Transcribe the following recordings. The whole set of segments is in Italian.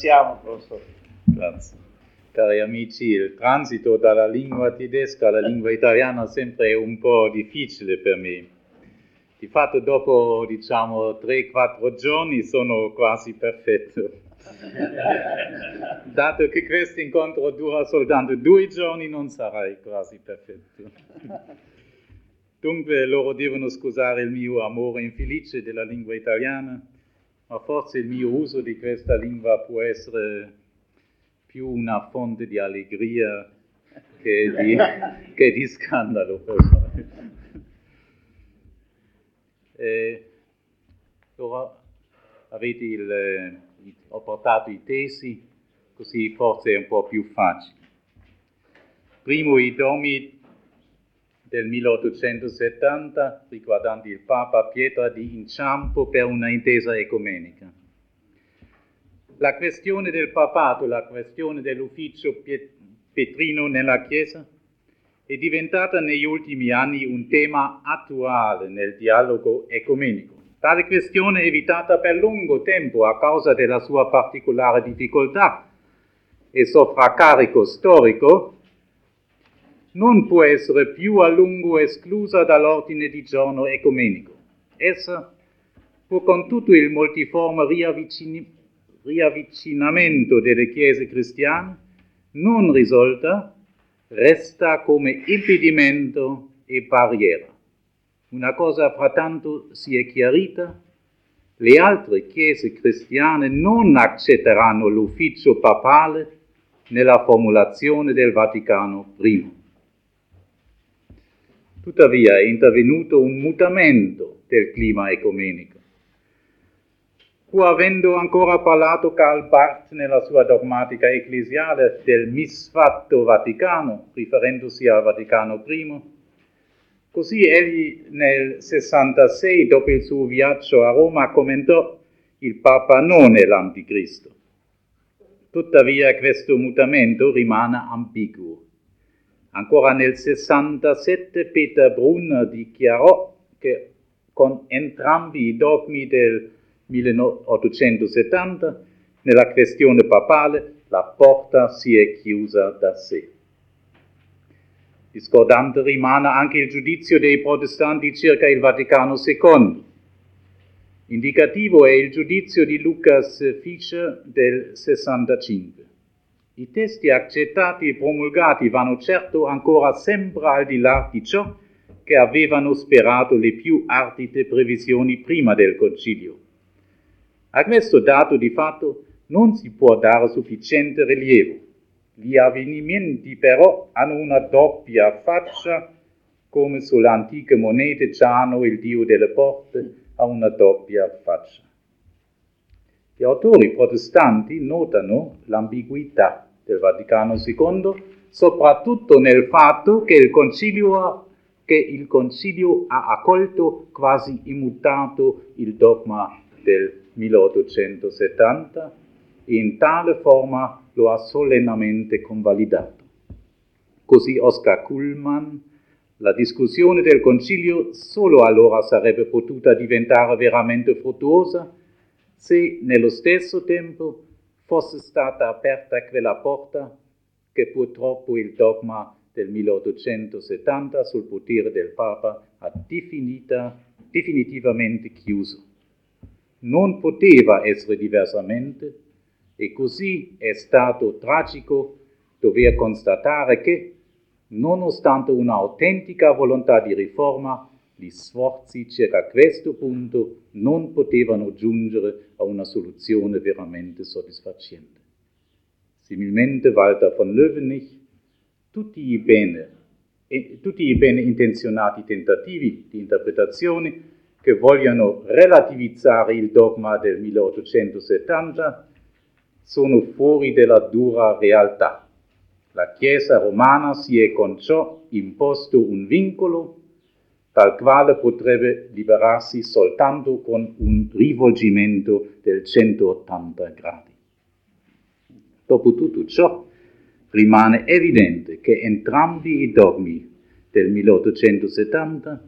Siamo, professore. Grazie. Cari amici, il transito dalla lingua tedesca alla lingua italiana sempre è un po' difficile per me. Di fatto dopo, 3-4 giorni sono quasi perfetto. Dato che questo incontro dura soltanto 2 giorni, non sarai quasi perfetto. Dunque loro devono scusare il mio amore infelice della lingua italiana, ma forse il mio uso di questa lingua può essere più una fonte di allegria che di scandalo. Ora ho portato i tesi, così forse è un po' più facile. Primo, i dogmi del 1870 riguardanti il Papa, pietra di inciampo per una intesa ecumenica. La questione del papato, la questione dell'ufficio petrino nella Chiesa, è diventata negli ultimi anni un tema attuale nel dialogo ecumenico. Tale questione, evitata per lungo tempo a causa della sua particolare difficoltà e sovraccarico storico, non può essere più a lungo esclusa dall'ordine di giorno ecumenico. Essa, pur con tutto il multiforme riavvicinamento delle chiese cristiane, non risolta, resta come impedimento e barriera. Una cosa frattanto si è chiarita: le altre chiese cristiane non accetteranno l'ufficio papale nella formulazione del Vaticano I. Tuttavia è intervenuto un mutamento del clima ecumenico. Pur avendo ancora parlato Karl Barth nella sua dogmatica ecclesiale del misfatto Vaticano, riferendosi al Vaticano I, così egli nel 66, dopo il suo viaggio a Roma, commentò: il Papa non è l'Anticristo. Tuttavia questo mutamento rimane ambiguo. Ancora nel 67 Peter Brunner dichiarò che con entrambi i dogmi del 1870 nella questione papale la porta si è chiusa da sé. Discordante rimane anche il giudizio dei protestanti circa il Vaticano II. Indicativo è il giudizio di Lucas Fischer del 65. I testi accettati e promulgati vanno certo ancora sempre al di là di ciò che avevano sperato le più ardite previsioni prima del Concilio. A questo dato di fatto non si può dare sufficiente rilievo. Gli avvenimenti però hanno una doppia faccia, come sulle antiche monete Giano, il dio delle porte, ha una doppia faccia. Gli autori protestanti notano l'ambiguità del Vaticano II, soprattutto nel fatto che il Concilio ha accolto quasi immutato il dogma del 1870 e in tale forma lo ha solennemente convalidato. Così Oscar Cullmann: la discussione del Concilio solo allora sarebbe potuta diventare veramente fruttuosa se nello stesso tempo fosse stata aperta quella porta che purtroppo il dogma del 1870 sul potere del Papa ha definitivamente chiuso. Non poteva essere diversamente, e così è stato tragico dover constatare che, nonostante un'autentica volontà di riforma, gli sforzi circa questo punto non potevano giungere a una soluzione veramente soddisfacente. Similmente Walter von Löwenich: tutti i bene intenzionati tentativi di interpretazione che vogliono relativizzare il dogma del 1870 sono fuori della dura realtà. La Chiesa romana si è con ciò imposto un vincolo dal quale potrebbe liberarsi soltanto con un rivolgimento del 180 gradi. Dopo tutto ciò, rimane evidente che entrambi i dogmi del 1870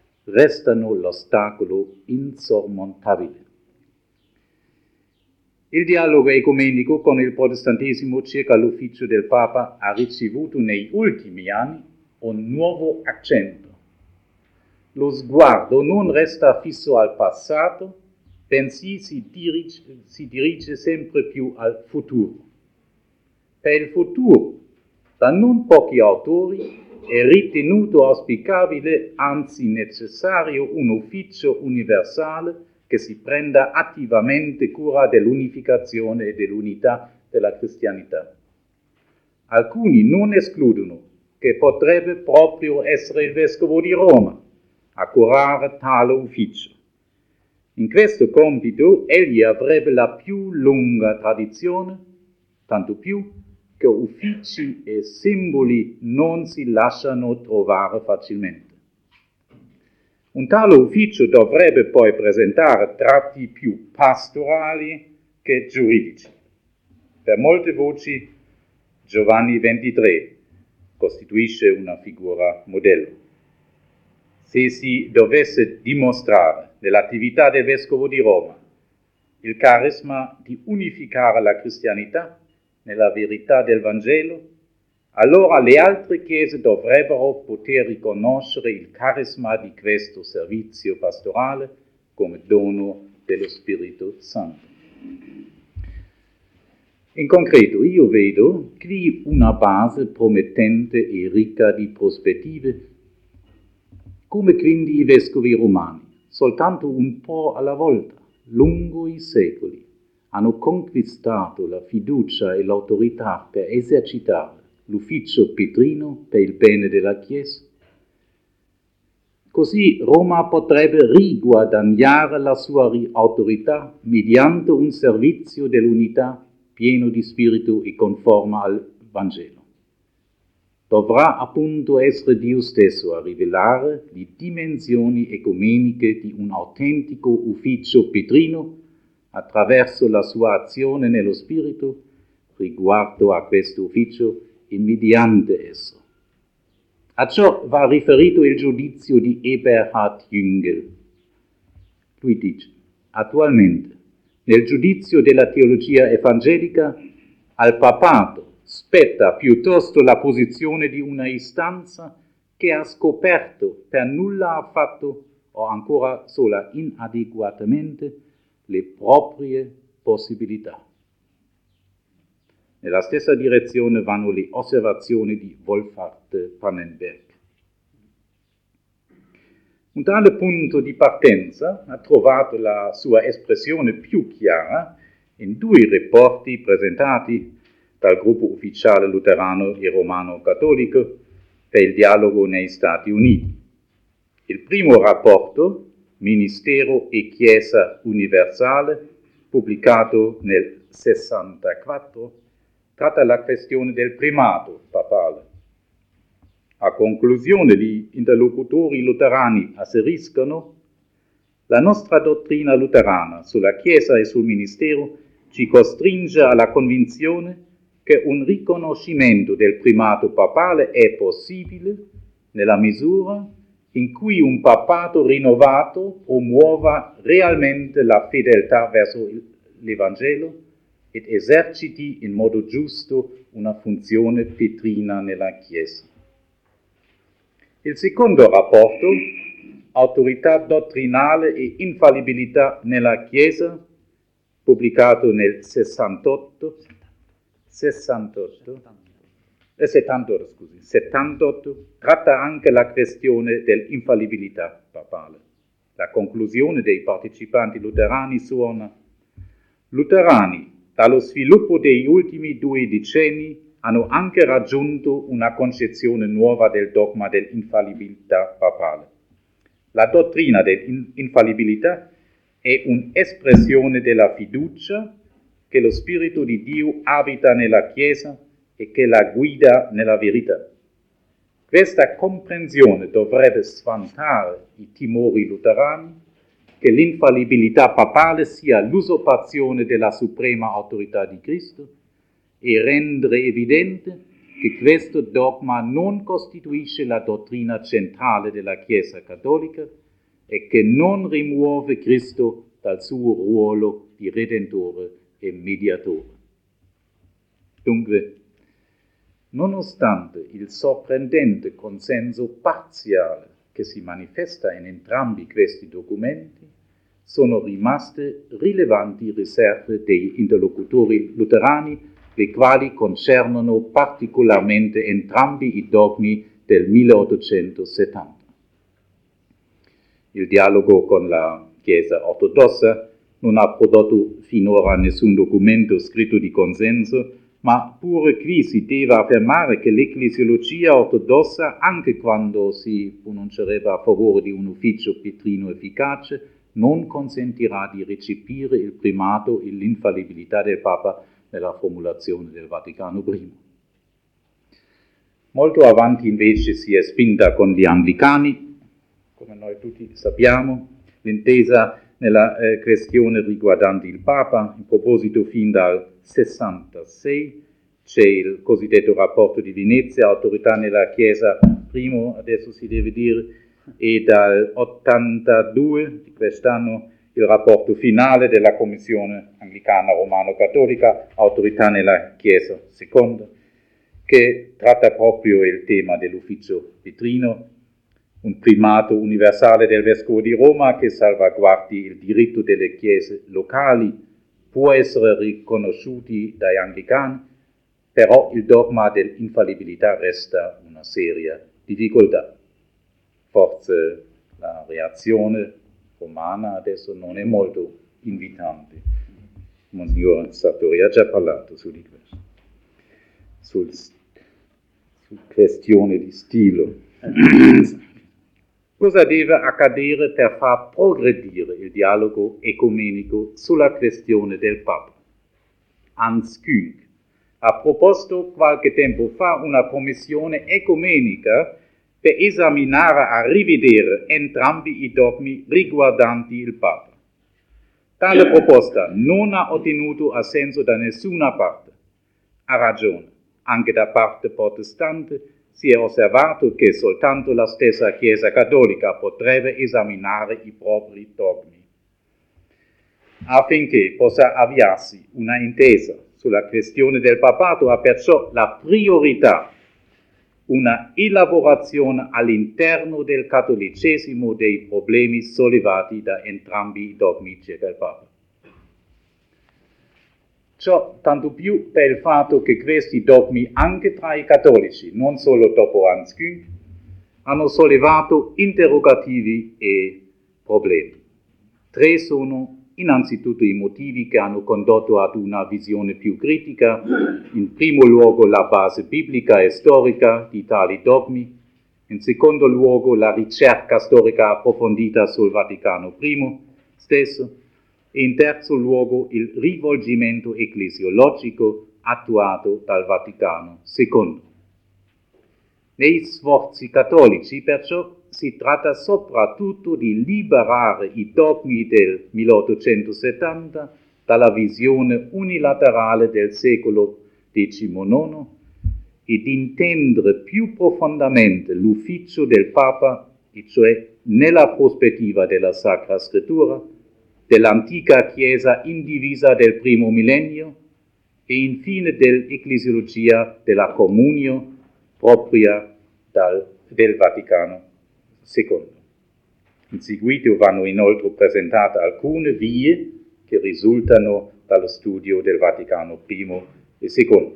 restano l'ostacolo insormontabile. Il dialogo ecumenico con il protestantesimo circa l'ufficio del Papa ha ricevuto negli ultimi anni un nuovo accento. Lo sguardo non resta fisso al passato, bensì si dirige sempre più al futuro. Per il futuro, da non pochi autori, è ritenuto auspicabile, anzi necessario, un ufficio universale che si prenda attivamente cura dell'unificazione e dell'unità della cristianità. Alcuni non escludono che potrebbe proprio essere il Vescovo di Roma a curare tale ufficio. In questo compito egli avrebbe la più lunga tradizione, tanto più che uffici e simboli non si lasciano trovare facilmente. Un tale ufficio dovrebbe poi presentare tratti più pastorali che giuridici. Per molte voci Giovanni XXIII costituisce una figura modello. Se si dovesse dimostrare nell'attività del Vescovo di Roma il carisma di unificare la cristianità nella verità del Vangelo, allora le altre chiese dovrebbero poter riconoscere il carisma di questo servizio pastorale come dono dello Spirito Santo. In concreto, io vedo qui una base promettente e ricca di prospettive, come quindi i vescovi romani, soltanto un po' alla volta, lungo i secoli, hanno conquistato la fiducia e l'autorità per esercitare l'ufficio petrino per il bene della Chiesa. Così Roma potrebbe riguadagnare la sua autorità mediante un servizio dell'unità pieno di spirito e conforme al Vangelo. Dovrà appunto essere Dio stesso a rivelare le dimensioni ecumeniche di un autentico ufficio petrino attraverso la sua azione nello spirito riguardo a questo ufficio e mediante esso. A ciò va riferito il giudizio di Eberhard Jüngel. Lui dice: attualmente, nel giudizio della teologia evangelica, al papato spetta piuttosto la posizione di una istanza che ha scoperto per nulla affatto o ancora sola inadeguatamente le proprie possibilità. Nella stessa direzione vanno le osservazioni di Wolfhard Pannenberg. Un tale punto di partenza ha trovato la sua espressione più chiara in due rapporti presentati dal gruppo ufficiale luterano e romano-cattolico per il dialogo negli Stati Uniti. Il primo rapporto, Ministero e Chiesa Universale, pubblicato nel 1964, tratta la questione del primato papale. A conclusione, gli interlocutori luterani asseriscono: la nostra dottrina luterana sulla Chiesa e sul ministero ci costringe alla convinzione che un riconoscimento del primato papale è possibile nella misura in cui un papato rinnovato promuova realmente la fedeltà verso l'Evangelo ed eserciti in modo giusto una funzione petrina nella Chiesa. Il secondo rapporto, Autorità dottrinale e infallibilità nella Chiesa, pubblicato nel 78, tratta anche la questione dell'infallibilità papale. La conclusione dei partecipanti luterani suona: luterani, dallo sviluppo degli ultimi 2 decenni, hanno anche raggiunto una concezione nuova del dogma dell'infallibilità papale. La dottrina dell'infallibilità è un'espressione della fiducia che lo Spirito di Dio abita nella Chiesa e che la guida nella verità. Questa comprensione dovrebbe svantare i timori luterani che l'infallibilità papale sia l'usurpazione della suprema autorità di Cristo e rendere evidente che questo dogma non costituisce la dottrina centrale della Chiesa cattolica e che non rimuove Cristo dal suo ruolo di Redentore e mediatore. Dunque, nonostante il sorprendente consenso parziale che si manifesta in entrambi questi documenti, sono rimaste rilevanti riserve degli interlocutori luterani, le quali concernono particolarmente entrambi i dogmi del 1870. Il dialogo con la Chiesa ortodossa non ha prodotto finora nessun documento scritto di consenso, ma pure qui si deve affermare che l'ecclesiologia ortodossa, anche quando si pronuncerebbe a favore di un ufficio pietrino efficace, non consentirà di recepire il primato e l'infallibilità del Papa nella formulazione del Vaticano I. Molto avanti invece si è spinta con gli anglicani, come noi tutti sappiamo, l'intesa nella questione riguardante il Papa. In proposito, fin dal 66 c'è il cosiddetto rapporto di Venezia, autorità nella Chiesa primo, adesso si deve dire, e dal 82 di quest'anno il rapporto finale della Commissione Anglicana Romano-Cattolica, autorità nella Chiesa seconda, che tratta proprio il tema dell'ufficio pietrino, un primato universale del Vescovo di Roma che salvaguardi il diritto delle chiese locali, può essere riconosciuti dagli anglicani, però il dogma dell'infallibilità resta una seria difficoltà. Forse la reazione romana adesso non è molto invitante. Monsignor Sartori ha già parlato su di questo, su questione di stile. Cosa deve accadere per far progredire il dialogo ecumenico sulla questione del Papa? Hans Küng ha proposto qualche tempo fa una commissione ecumenica per esaminare e rivedere entrambi i dogmi riguardanti il Papa. Tale proposta non ha ottenuto assenso da nessuna parte. Ha ragione, anche da parte protestante si è osservato che soltanto la stessa Chiesa Cattolica potrebbe esaminare i propri dogmi. Affinché possa avviarsi una intesa sulla questione del papato ha perciò la priorità una elaborazione all'interno del cattolicesimo dei problemi sollevati da entrambi i dogmi circa il Papa. Ciò tanto più per il fatto che questi dogmi, anche tra i cattolici, non solo dopo Hans Küng, hanno sollevato interrogativi e problemi. 3 sono innanzitutto i motivi che hanno condotto ad una visione più critica, in primo luogo la base biblica e storica di tali dogmi, in secondo luogo la ricerca storica approfondita sul Vaticano I stesso, e in terzo luogo il rivolgimento ecclesiologico attuato dal Vaticano II. Nei sforzi cattolici, perciò, si tratta soprattutto di liberare i dogmi del 1870 dalla visione unilaterale del secolo XIX e di intendere più profondamente l'ufficio del Papa, e cioè nella prospettiva della Sacra Scrittura, dell'antica Chiesa indivisa del primo millennio e infine dell'ecclesiologia della comunio propria del Vaticano II. In seguito vanno inoltre presentate alcune vie che risultano dallo studio del Vaticano I e II.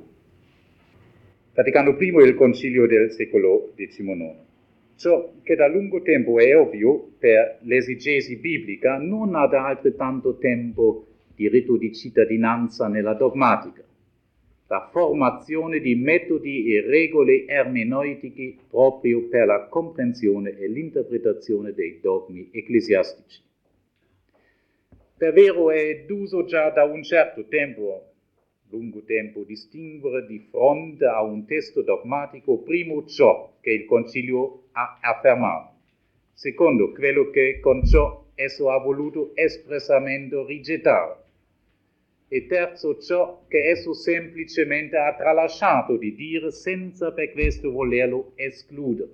Vaticano I è il concilio del secolo XIX. Ciò che da lungo tempo è ovvio per l'esegesi biblica non ha da altrettanto tempo diritto di cittadinanza nella dogmatica. La formazione di metodi e regole ermeneutiche proprio per la comprensione e l'interpretazione dei dogmi ecclesiastici. Per vero è d'uso già da un certo tempo, lungo tempo, distinguere di fronte a un testo dogmatico primo ciò che il Concilio ha affermato, secondo quello che con ciò esso ha voluto espressamente rigettare, e terzo ciò che esso semplicemente ha tralasciato di dire senza per questo volerlo escludere.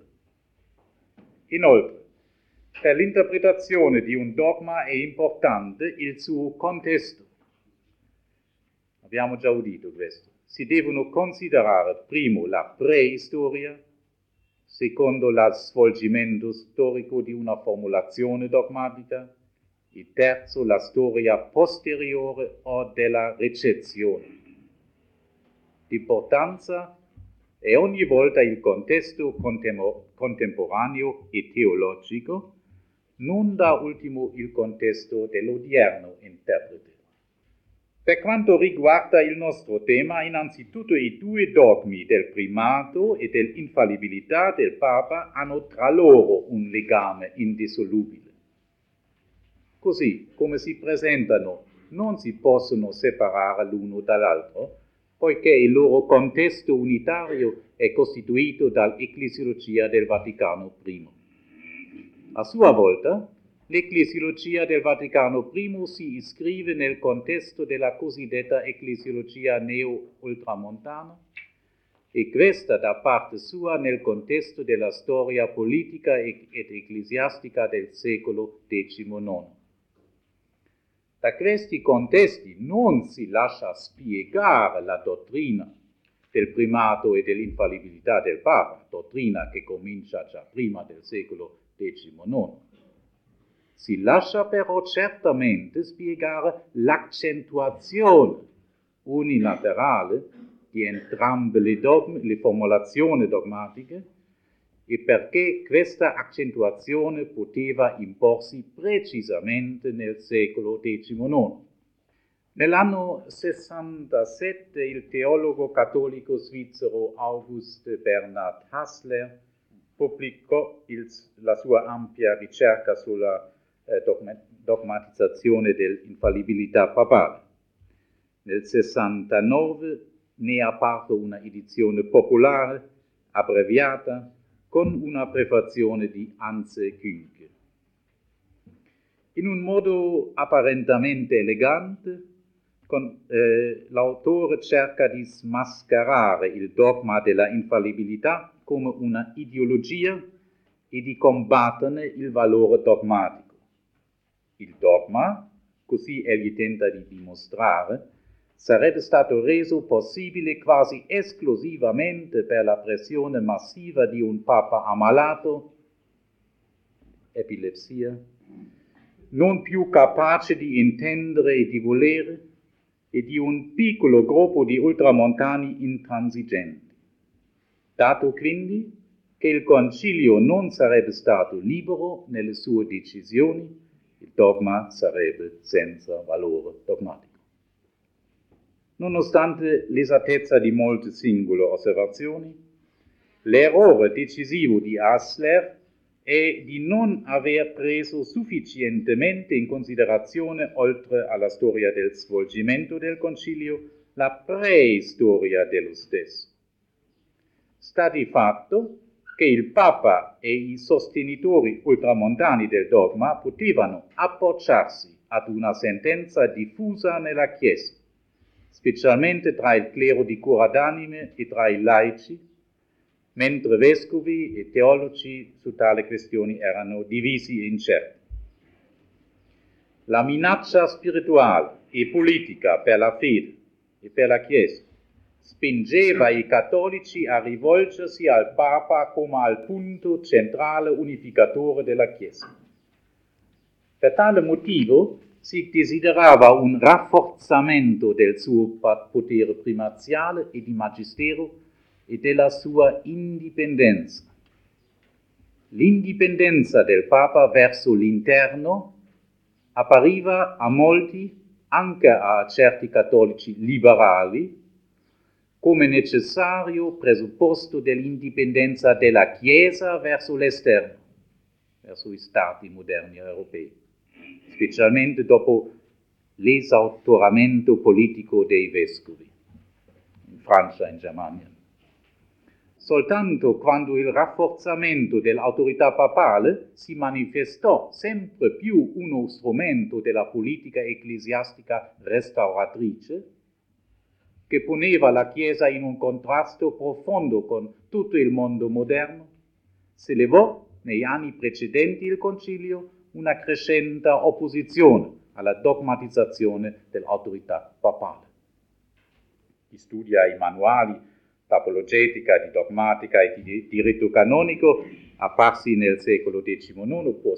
Inoltre, per l'interpretazione di un dogma è importante il suo contesto. Abbiamo già udito questo. Si devono considerare primo la preistoria, secondo lo svolgimento storico di una formulazione dogmatica, e terzo la storia posteriore o della ricezione. L'importanza è ogni volta il contesto contemporaneo e teologico, non da ultimo il contesto dell'odierno interprete. Per quanto riguarda il nostro tema, innanzitutto i due dogmi del primato e dell'infallibilità del Papa hanno tra loro un legame indissolubile. Così come si presentano, non si possono separare l'uno dall'altro, poiché il loro contesto unitario è costituito dall'Ecclesiologia del Vaticano I. A sua volta, l'Ecclesiologia del Vaticano I si iscrive nel contesto della cosiddetta Ecclesiologia neo-ultramontana e questa da parte sua nel contesto della storia politica ed ecclesiastica del secolo XIX. Da questi contesti non si lascia spiegare la dottrina del primato e dell'infallibilità del Papa, dottrina che comincia già prima del secolo XIX. Si lascia però certamente spiegare l'accentuazione unilaterale di entrambe le formulazioni dogmatiche e perché questa accentuazione poteva imporsi precisamente nel secolo XIX. Nell'anno 67 il teologo cattolico svizzero August Bernhard Hassler pubblicò la sua ampia ricerca sulla dogmatizzazione dell'infallibilità papale. Nel 69 ne è apparsa una edizione popolare, abbreviata, con una prefazione di Anse Kühnke. In un modo apparentemente elegante, l'autore cerca di smascherare il dogma della infallibilità come una ideologia e di combatterne il valore dogmatico. Il dogma, così egli tenta di dimostrare, sarebbe stato reso possibile quasi esclusivamente per la pressione massiva di un Papa ammalato, epilepsia, non più capace di intendere e di volere, e di un piccolo gruppo di ultramontani intransigenti. Dato quindi che il concilio non sarebbe stato libero nelle sue decisioni, il dogma sarebbe senza valore dogmatico. Nonostante l'esattezza di molte singole osservazioni, l'errore decisivo di Hassler è di non aver preso sufficientemente in considerazione, oltre alla storia del svolgimento del concilio, la preistoria dello stesso. Sta di fatto che il Papa e i sostenitori ultramontani del dogma potevano appoggiarsi ad una sentenza diffusa nella Chiesa, specialmente tra il clero di cura d'anime e tra i laici, mentre vescovi e teologi su tali questioni erano divisi e incerti. La minaccia spirituale e politica per la fede e per la Chiesa spingeva i cattolici a rivolgersi al Papa come al punto centrale unificatore della Chiesa. Per tale motivo si desiderava un rafforzamento del suo potere primaziale e di magistero e della sua indipendenza. L'indipendenza del Papa verso l'interno appariva a molti, anche a certi cattolici liberali, come necessario presupposto dell'indipendenza della Chiesa verso l'esterno, verso i stati moderni europei, specialmente dopo l'esautoramento politico dei vescovi, in Francia e in Germania. Soltanto quando il rafforzamento dell'autorità papale si manifestò sempre più uno strumento della politica ecclesiastica restauratrice, che poneva la Chiesa in un contrasto profondo con tutto il mondo moderno, si levò negli anni precedenti il concilio una crescente opposizione alla dogmatizzazione dell'autorità papale. chi studia i manuali d'apologetica, di dogmatica e di diritto canonico, apparsi nel secolo XIX, può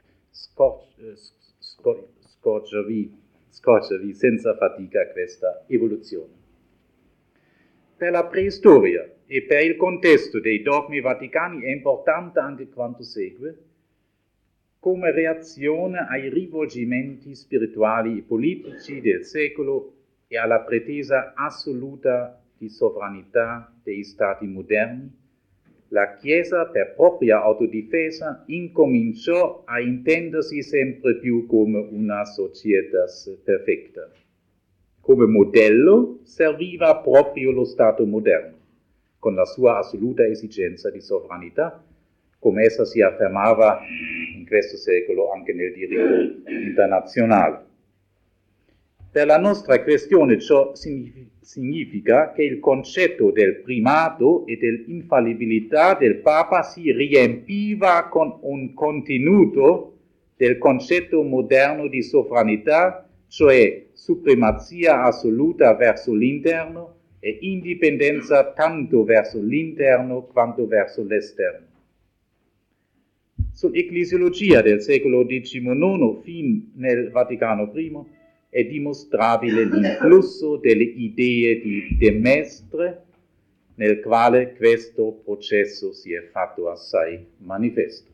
scorgervi senza fatica questa evoluzione. Per la preistoria e per il contesto dei dogmi vaticani è importante anche quanto segue, come reazione ai rivolgimenti spirituali e politici del secolo e alla pretesa assoluta di sovranità dei stati moderni, la Chiesa, per propria autodifesa, incominciò a intendersi sempre più come una societas perfecta. Come modello serviva proprio lo Stato moderno, con la sua assoluta esigenza di sovranità, come essa si affermava in questo secolo anche nel diritto internazionale. Per la nostra questione ciò significa che il concetto del primato e dell'infallibilità del Papa si riempiva con un contenuto del concetto moderno di sovranità, cioè supremazia assoluta verso l'interno e indipendenza tanto verso l'interno quanto verso l'esterno. Sull'ecclesiologia del secolo XIX fin nel Vaticano I è dimostrabile l'influsso delle idee di De Maistre, nel quale questo processo si è fatto assai manifesto.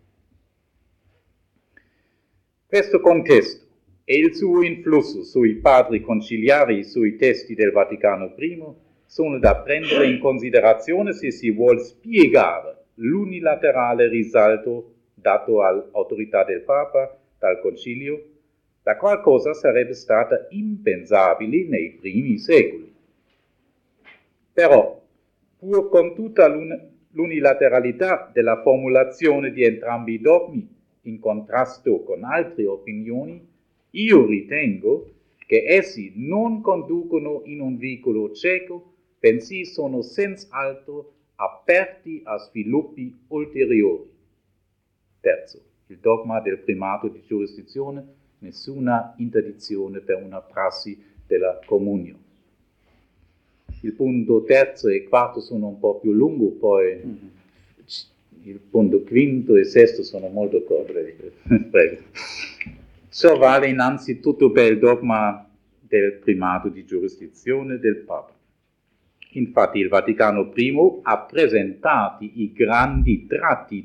Questo contesto e il suo influsso sui padri conciliari, sui testi del Vaticano I, sono da prendere in considerazione se si vuol spiegare l'unilaterale risalto dato all'autorità del Papa dal Concilio, la qual cosa sarebbe stata impensabile nei primi secoli. Però, pur con tutta l'unilateralità della formulazione di entrambi i dogmi, in contrasto con altre opinioni, io ritengo che essi non conducono in un vicolo cieco, bensì sono senz'altro aperti a sviluppi ulteriori. Terzo, il dogma del primato di giurisdizione, nessuna interdizione per una prassi della comunione. Il punto terzo e quarto sono un po' più lungo, poi il punto quinto e sesto sono molto corti. Prego. Ciò vale innanzitutto per il dogma del primato di giurisdizione del Papa. Infatti il Vaticano I ha presentato i grandi tratti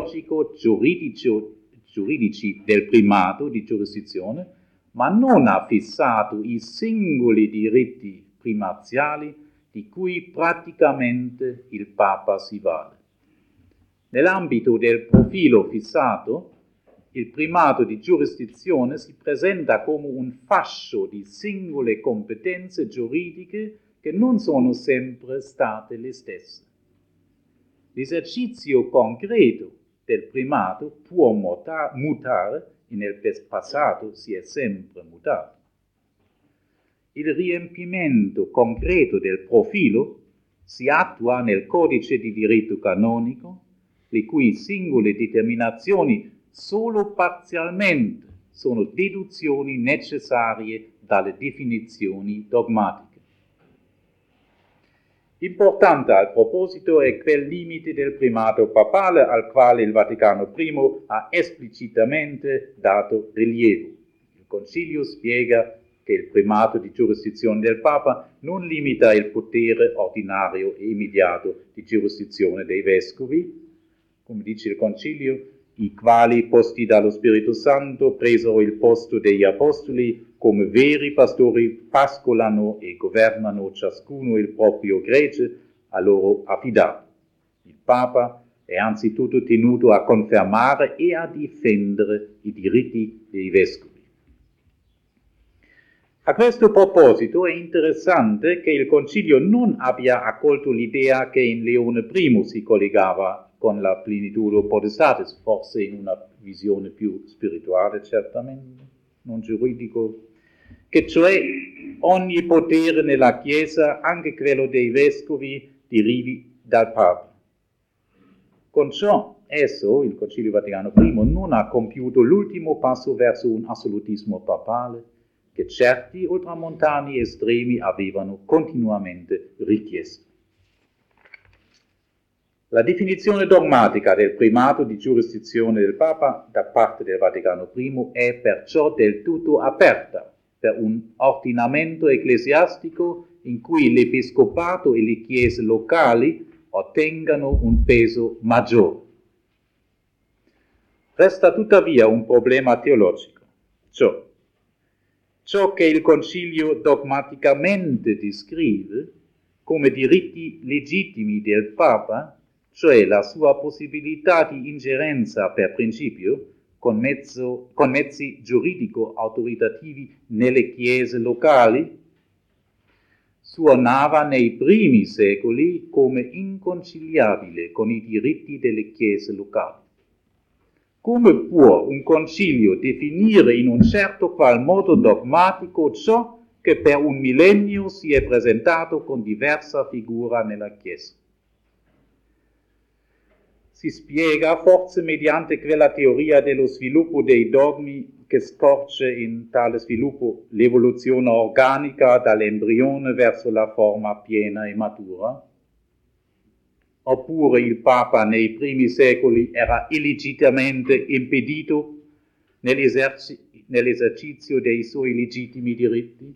teologico-giuridici del primato di giurisdizione, ma non ha fissato i singoli diritti primaziali di cui praticamente il Papa si vale. Nell'ambito del profilo fissato, il primato di giurisdizione si presenta come un fascio di singole competenze giuridiche che non sono sempre state le stesse. L'esercizio concreto del primato può mutare e nel passato si è sempre mutato. Il riempimento concreto del profilo si attua nel codice di diritto canonico, le cui singole determinazioni solo parzialmente sono deduzioni necessarie dalle definizioni dogmatiche. Importante al proposito è quel limite del primato papale al quale il Vaticano I ha esplicitamente dato rilievo. Il Concilio spiega che il primato di giurisdizione del Papa non limita il potere ordinario e immediato di giurisdizione dei vescovi, come dice il Concilio, i quali, posti dallo Spirito Santo, presero il posto degli Apostoli, come veri pastori pascolano e governano ciascuno il proprio gregge a loro affidato. Il Papa è anzitutto tenuto a confermare e a difendere i diritti dei vescovi. A questo proposito è interessante che il Concilio non abbia accolto l'idea che in Leone I si collegava con la plenitudo potestatis, forse in una visione più spirituale certamente, non giuridico, che cioè ogni potere nella Chiesa, anche quello dei vescovi, derivi dal Papa. Con ciò esso, il Concilio Vaticano I, non ha compiuto l'ultimo passo verso un assolutismo papale, che certi ultramontani estremi avevano continuamente richiesto. La definizione dogmatica del primato di giurisdizione del Papa da parte del Vaticano I è perciò del tutto aperta per un ordinamento ecclesiastico in cui l'episcopato e le chiese locali ottengano un peso maggiore. Resta tuttavia un problema teologico, ciò che il Concilio dogmaticamente descrive come diritti legittimi del Papa, cioè la sua possibilità di ingerenza per principio con mezzi giuridico-autoritativi nelle chiese locali, suonava nei primi secoli come inconciliabile con i diritti delle chiese locali. Come può un concilio definire in un certo qual modo dogmatico ciò che per un millennio si è presentato con diversa figura nella Chiesa? Si spiega forse mediante quella teoria dello sviluppo dei dogmi che scorge in tale sviluppo l'evoluzione organica dall'embrione verso la forma piena e matura? Oppure il Papa nei primi secoli era illegittimamente impedito nell'esercizio dei suoi legittimi diritti?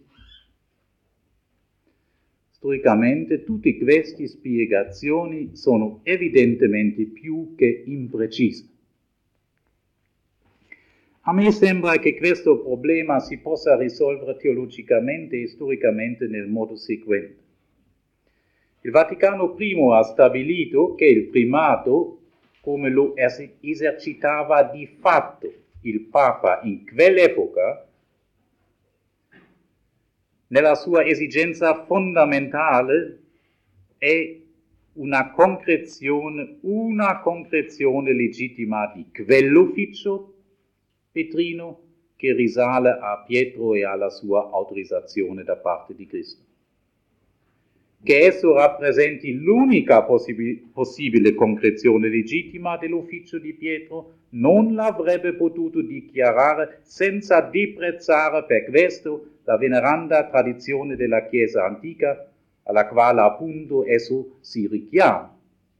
Storicamente tutte queste spiegazioni sono evidentemente più che imprecise. A me sembra che questo problema si possa risolvere teologicamente e storicamente nel modo seguente. Il Vaticano I ha stabilito che il primato, come lo esercitava di fatto il Papa in quell'epoca, nella sua esigenza fondamentale è una concrezione legittima di quell'ufficio petrino che risale a Pietro e alla sua autorizzazione da parte di Cristo. Che esso rappresenti l'unica possibile concrezione legittima dell'ufficio di Pietro non l'avrebbe potuto dichiarare senza deprezzare per questo la veneranda tradizione della Chiesa antica, alla quale appunto esso si richiama.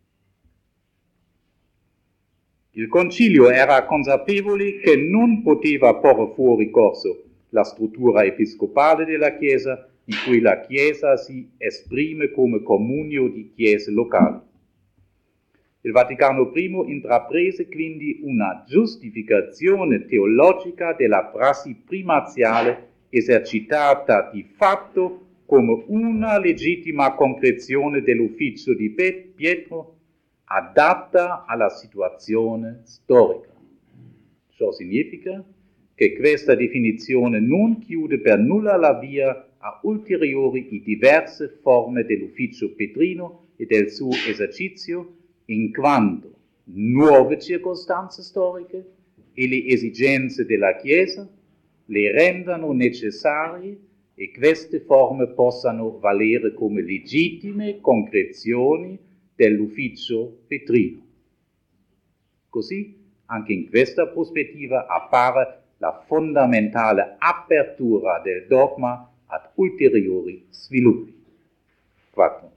Il Concilio era consapevole che non poteva porre fuori corso la struttura episcopale della Chiesa, in cui la Chiesa si esprime come comunio di chiese locali. Il Vaticano I intraprese quindi una giustificazione teologica della prassi primaziale esercitata di fatto come una legittima concrezione dell'ufficio di Pietro adatta alla situazione storica. Ciò significa che questa definizione non chiude per nulla la via a ulteriori e diverse forme dell'ufficio petrino e del suo esercizio, in quanto nuove circostanze storiche e le esigenze della Chiesa le rendano necessarie e queste forme possano valere come legittime concrezioni dell'ufficio petrino. Così, anche in questa prospettiva appare la fondamentale apertura del dogma ad ulteriori sviluppi. Quarto.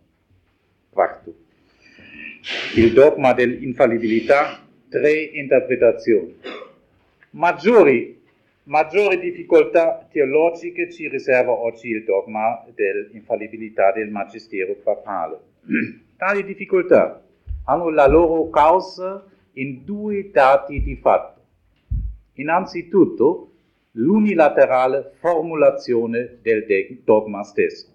Il dogma dell'infallibilità, 3 interpretazioni. Maggiori difficoltà teologiche ci riserva oggi il dogma dell'infallibilità del magistero papale. Tali difficoltà hanno la loro causa in 2 dati di fatto. Innanzitutto, l'unilaterale formulazione del dogma stesso.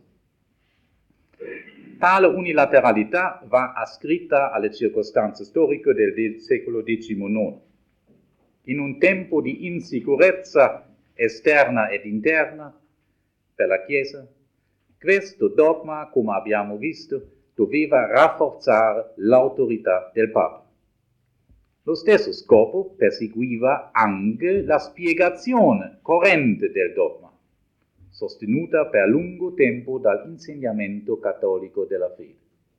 Tale unilateralità va ascritta alle circostanze storiche del secolo XIX. In un tempo di insicurezza esterna ed interna per la Chiesa, questo dogma, come abbiamo visto, doveva rafforzare l'autorità del Papa. Lo stesso scopo perseguiva anche la spiegazione corrente del dogma, sostenuta per lungo tempo dall'insegnamento cattolico della fede.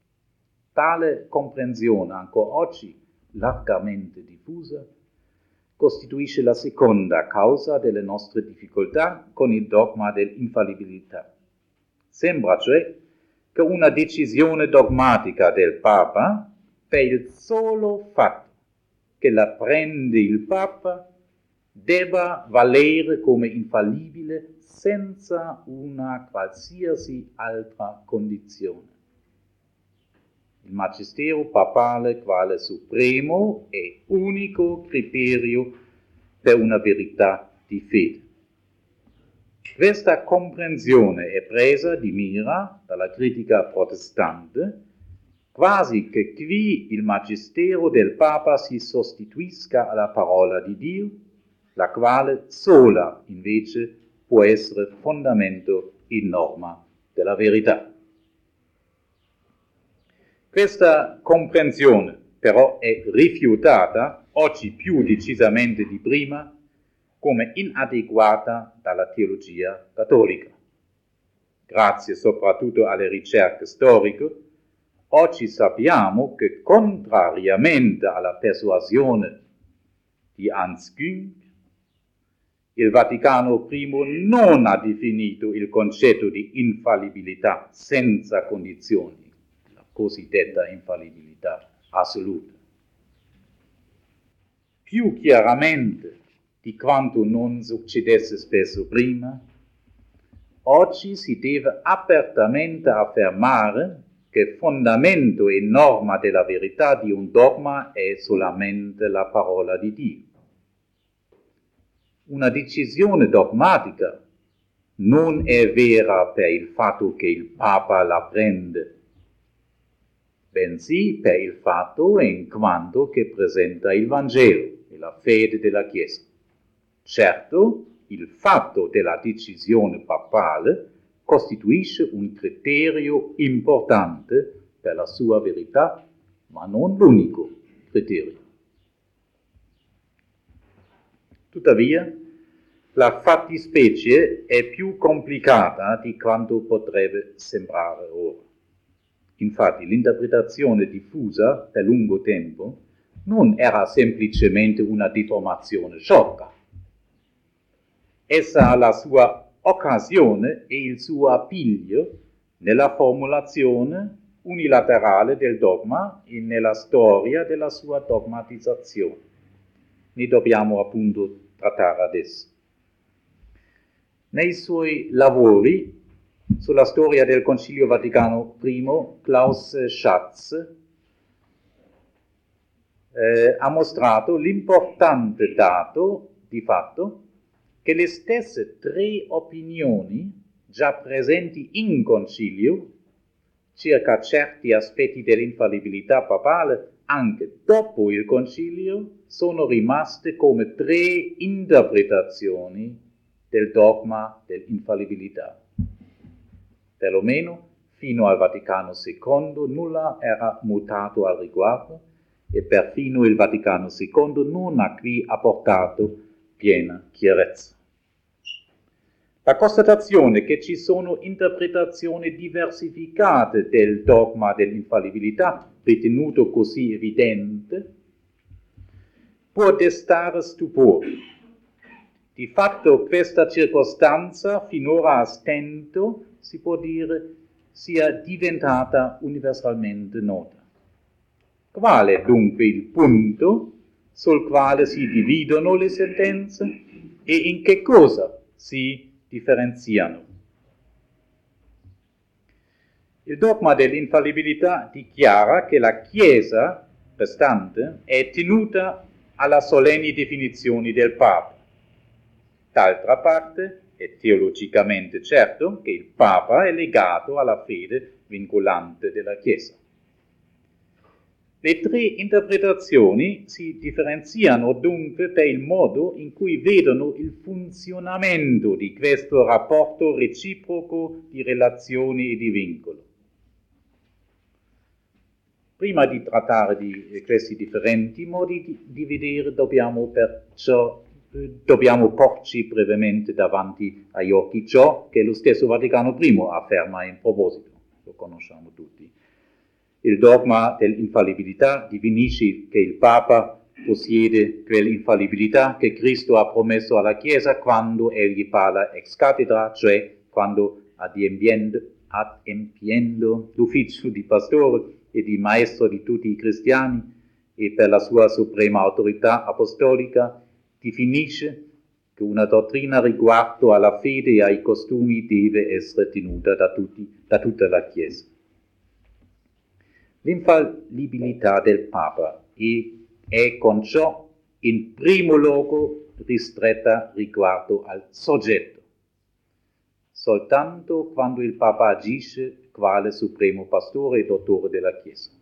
Tale comprensione, ancora oggi largamente diffusa, costituisce la seconda causa delle nostre difficoltà con il dogma dell'infallibilità. Sembra cioè che una decisione dogmatica del Papa, per il solo fatto che la prende il Papa, debba valere come infallibile senza una qualsiasi altra condizione. Il magistero papale quale supremo e unico criterio per una verità di fede. Questa comprensione è presa di mira dalla critica protestante, quasi che qui il magistero del Papa si sostituisca alla parola di Dio, la quale sola invece può essere fondamento e norma della verità. Questa comprensione però è rifiutata, oggi più decisamente di prima, come inadeguata dalla teologia cattolica. Grazie soprattutto alle ricerche storiche, oggi sappiamo che contrariamente alla persuasione di Hans Küng, il Vaticano I non ha definito il concetto di infallibilità senza condizioni, la cosiddetta infallibilità assoluta. Più chiaramente di quanto non succedesse spesso prima, oggi si deve apertamente affermare che fondamento e norma della verità di un dogma è solamente la parola di Dio. Una decisione dogmatica non è vera per il fatto che il Papa la prende, bensì per il fatto in quanto che presenta il Vangelo e la fede della Chiesa. Certo, il fatto della decisione papale costituisce un criterio importante per la sua verità, ma non l'unico criterio. Tuttavia, la fattispecie è più complicata di quanto potrebbe sembrare ora. Infatti, l'interpretazione diffusa per lungo tempo non era semplicemente una deformazione sciocca. Essa ha la sua occasione e il suo appiglio nella formulazione unilaterale del dogma e nella storia della sua dogmatizzazione. Ne dobbiamo appunto trattare adesso. Nei suoi lavori sulla storia del Concilio Vaticano I, Klaus Schatz ha mostrato l'importante dato di fatto che le stesse tre opinioni già presenti in concilio circa certi aspetti dell'infallibilità papale anche dopo il concilio sono rimaste come tre interpretazioni del dogma dell'infallibilità. Perlomeno fino al Vaticano II nulla era mutato al riguardo e perfino il Vaticano II non ha qui apportato piena chiarezza. La constatazione che ci sono interpretazioni diversificate del dogma dell'infallibilità, ritenuto così evidente, può destare stupore. Di fatto questa circostanza, finora a stento, si può dire, sia diventata universalmente nota. Qual è dunque il punto sul quale si dividono le sentenze e in che cosa si differenziano? Il dogma dell'infallibilità dichiara che la Chiesa restante è tenuta alla solenni definizioni del Papa. D'altra parte è teologicamente certo che il Papa è legato alla fede vincolante della Chiesa. Le tre interpretazioni si differenziano dunque per il modo in cui vedono il funzionamento di questo rapporto reciproco di relazioni e di vincolo. Prima di trattare di questi differenti modi di vedere, dobbiamo porci brevemente davanti agli occhi ciò che lo stesso Vaticano I afferma in proposito, lo conosciamo tutti. Il dogma dell'infallibilità definisce che il Papa possiede quell'infallibilità che Cristo ha promesso alla Chiesa quando egli parla ex cathedra, cioè quando adempiendo l'ufficio di pastore e di maestro di tutti i cristiani e per la sua suprema autorità apostolica, definisce che una dottrina riguardo alla fede e ai costumi deve essere tenuta da tutta la Chiesa. L'infallibilità del Papa è con ciò in primo luogo ristretta riguardo al soggetto. Soltanto quando il Papa agisce quale supremo pastore e dottore della Chiesa.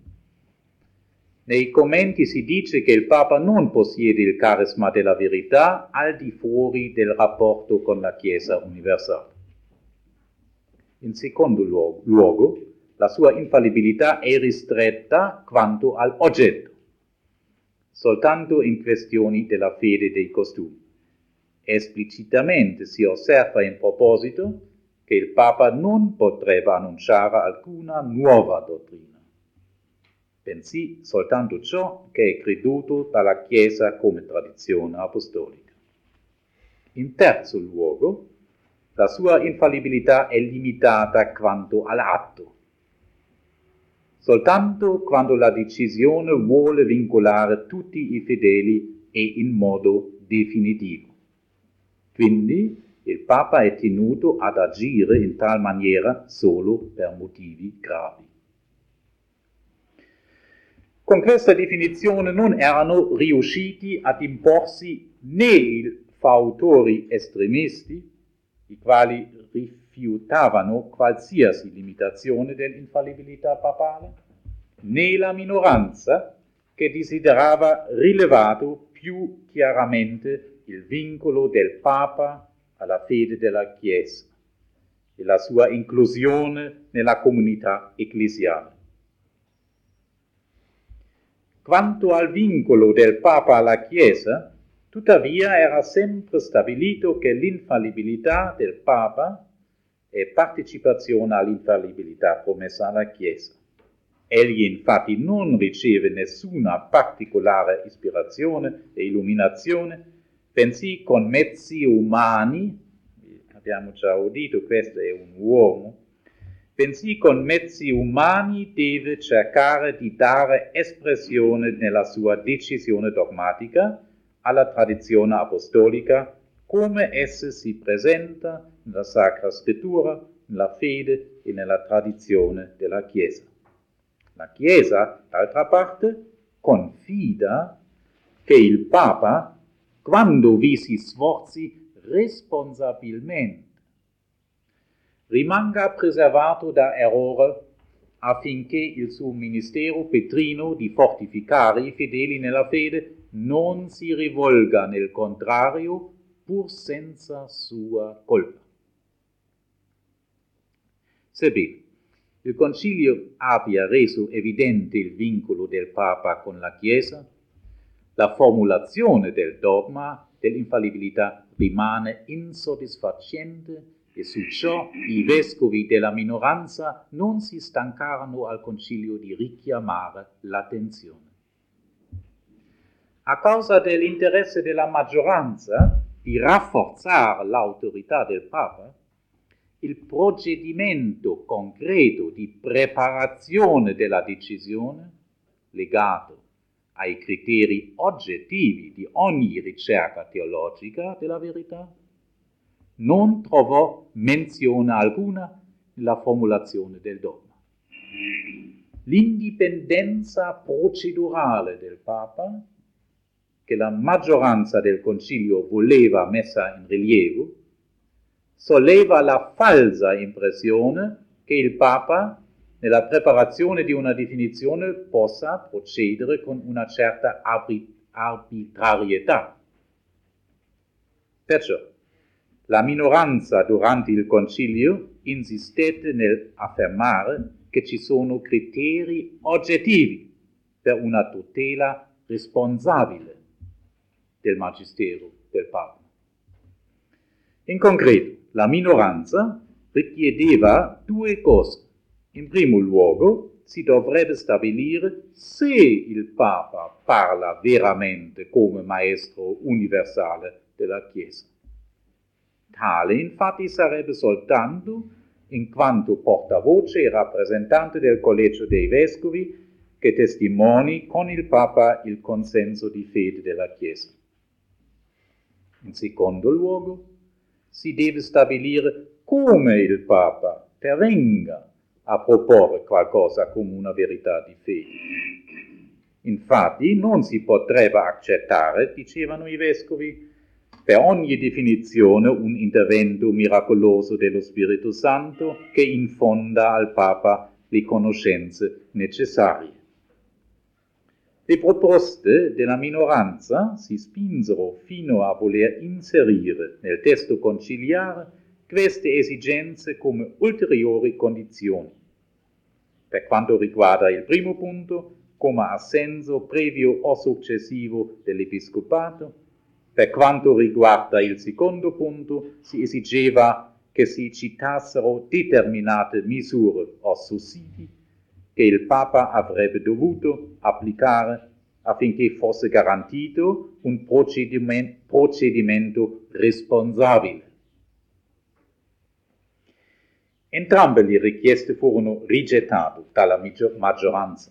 Nei commenti si dice che il Papa non possiede il carisma della verità al di fuori del rapporto con la Chiesa universale. In secondo luogo, la sua infallibilità è ristretta quanto all'oggetto, soltanto in questioni della fede e dei costumi. Esplicitamente si osserva in proposito che il Papa non potrebbe annunciare alcuna nuova dottrina, bensì soltanto ciò che è creduto dalla Chiesa come tradizione apostolica. In terzo luogo, la sua infallibilità è limitata quanto all'atto, soltanto quando la decisione vuole vincolare tutti i fedeli e in modo definitivo. Quindi il Papa è tenuto ad agire in tal maniera solo per motivi gravi. Con questa definizione non erano riusciti ad imporsi né i fautori estremisti, i quali rifiutavano qualsiasi limitazione dell'infallibilità papale, né la minoranza che desiderava rilevato più chiaramente il vincolo del Papa alla fede della Chiesa e la sua inclusione nella comunità ecclesiale. Quanto al vincolo del Papa alla Chiesa, tuttavia era sempre stabilito che l'infallibilità del Papa è partecipazione all'infallibilità promessa alla Chiesa. Egli infatti non riceve nessuna particolare ispirazione e illuminazione, bensì con mezzi umani, abbiamo già udito, questo è un uomo, bensì con mezzi umani deve cercare di dare espressione nella sua decisione dogmatica alla tradizione apostolica, come essa si presenta nella Sacra Scrittura, nella fede e nella tradizione della Chiesa. La Chiesa, d'altra parte, confida che il Papa, quando vi si sforzi responsabilmente, rimanga preservato da errore affinché il suo ministero petrino di fortificare i fedeli nella fede non si rivolga nel contrario pur senza sua colpa. Sebbene il Concilio abbia reso evidente il vincolo del Papa con la Chiesa, la formulazione del dogma dell'infallibilità rimane insoddisfacente e su ciò i vescovi della minoranza non si stancarono al Concilio di richiamare l'attenzione. A causa dell'interesse della maggioranza di rafforzare l'autorità del Papa, il procedimento concreto di preparazione della decisione, legato ai criteri oggettivi di ogni ricerca teologica della verità, non trovò menzione alcuna nella formulazione del dogma. L'indipendenza procedurale del Papa, che la maggioranza del Concilio voleva messa in rilievo, solleva la falsa impressione che il Papa, nella preparazione di una definizione, possa procedere con una certa arbitrarietà. Perciò, la minoranza durante il Concilio insistette nell'affermare che ci sono criteri oggettivi per una tutela responsabile del Magistero del Papa. In concreto, la minoranza richiedeva due cose. In primo luogo, si dovrebbe stabilire se il Papa parla veramente come maestro universale della Chiesa. Tale infatti sarebbe soltanto in quanto portavoce e rappresentante del Collegio dei Vescovi che testimoni con il Papa il consenso di fede della Chiesa. In secondo luogo, si deve stabilire come il Papa pervenga a proporre qualcosa come una verità di fede. Infatti non si potrebbe accettare, dicevano i vescovi, per ogni definizione un intervento miracoloso dello Spirito Santo che infonda al Papa le conoscenze necessarie. Le proposte della minoranza si spinsero fino a voler inserire nel testo conciliare queste esigenze come ulteriori condizioni. Per quanto riguarda il primo punto, come assenso previo o successivo dell'Episcopato, per quanto riguarda il secondo punto, si esigeva che si citassero determinate misure o sussidi che il Papa avrebbe dovuto applicare affinché fosse garantito un procedimento responsabile. Entrambe le richieste furono rigettate dalla maggioranza.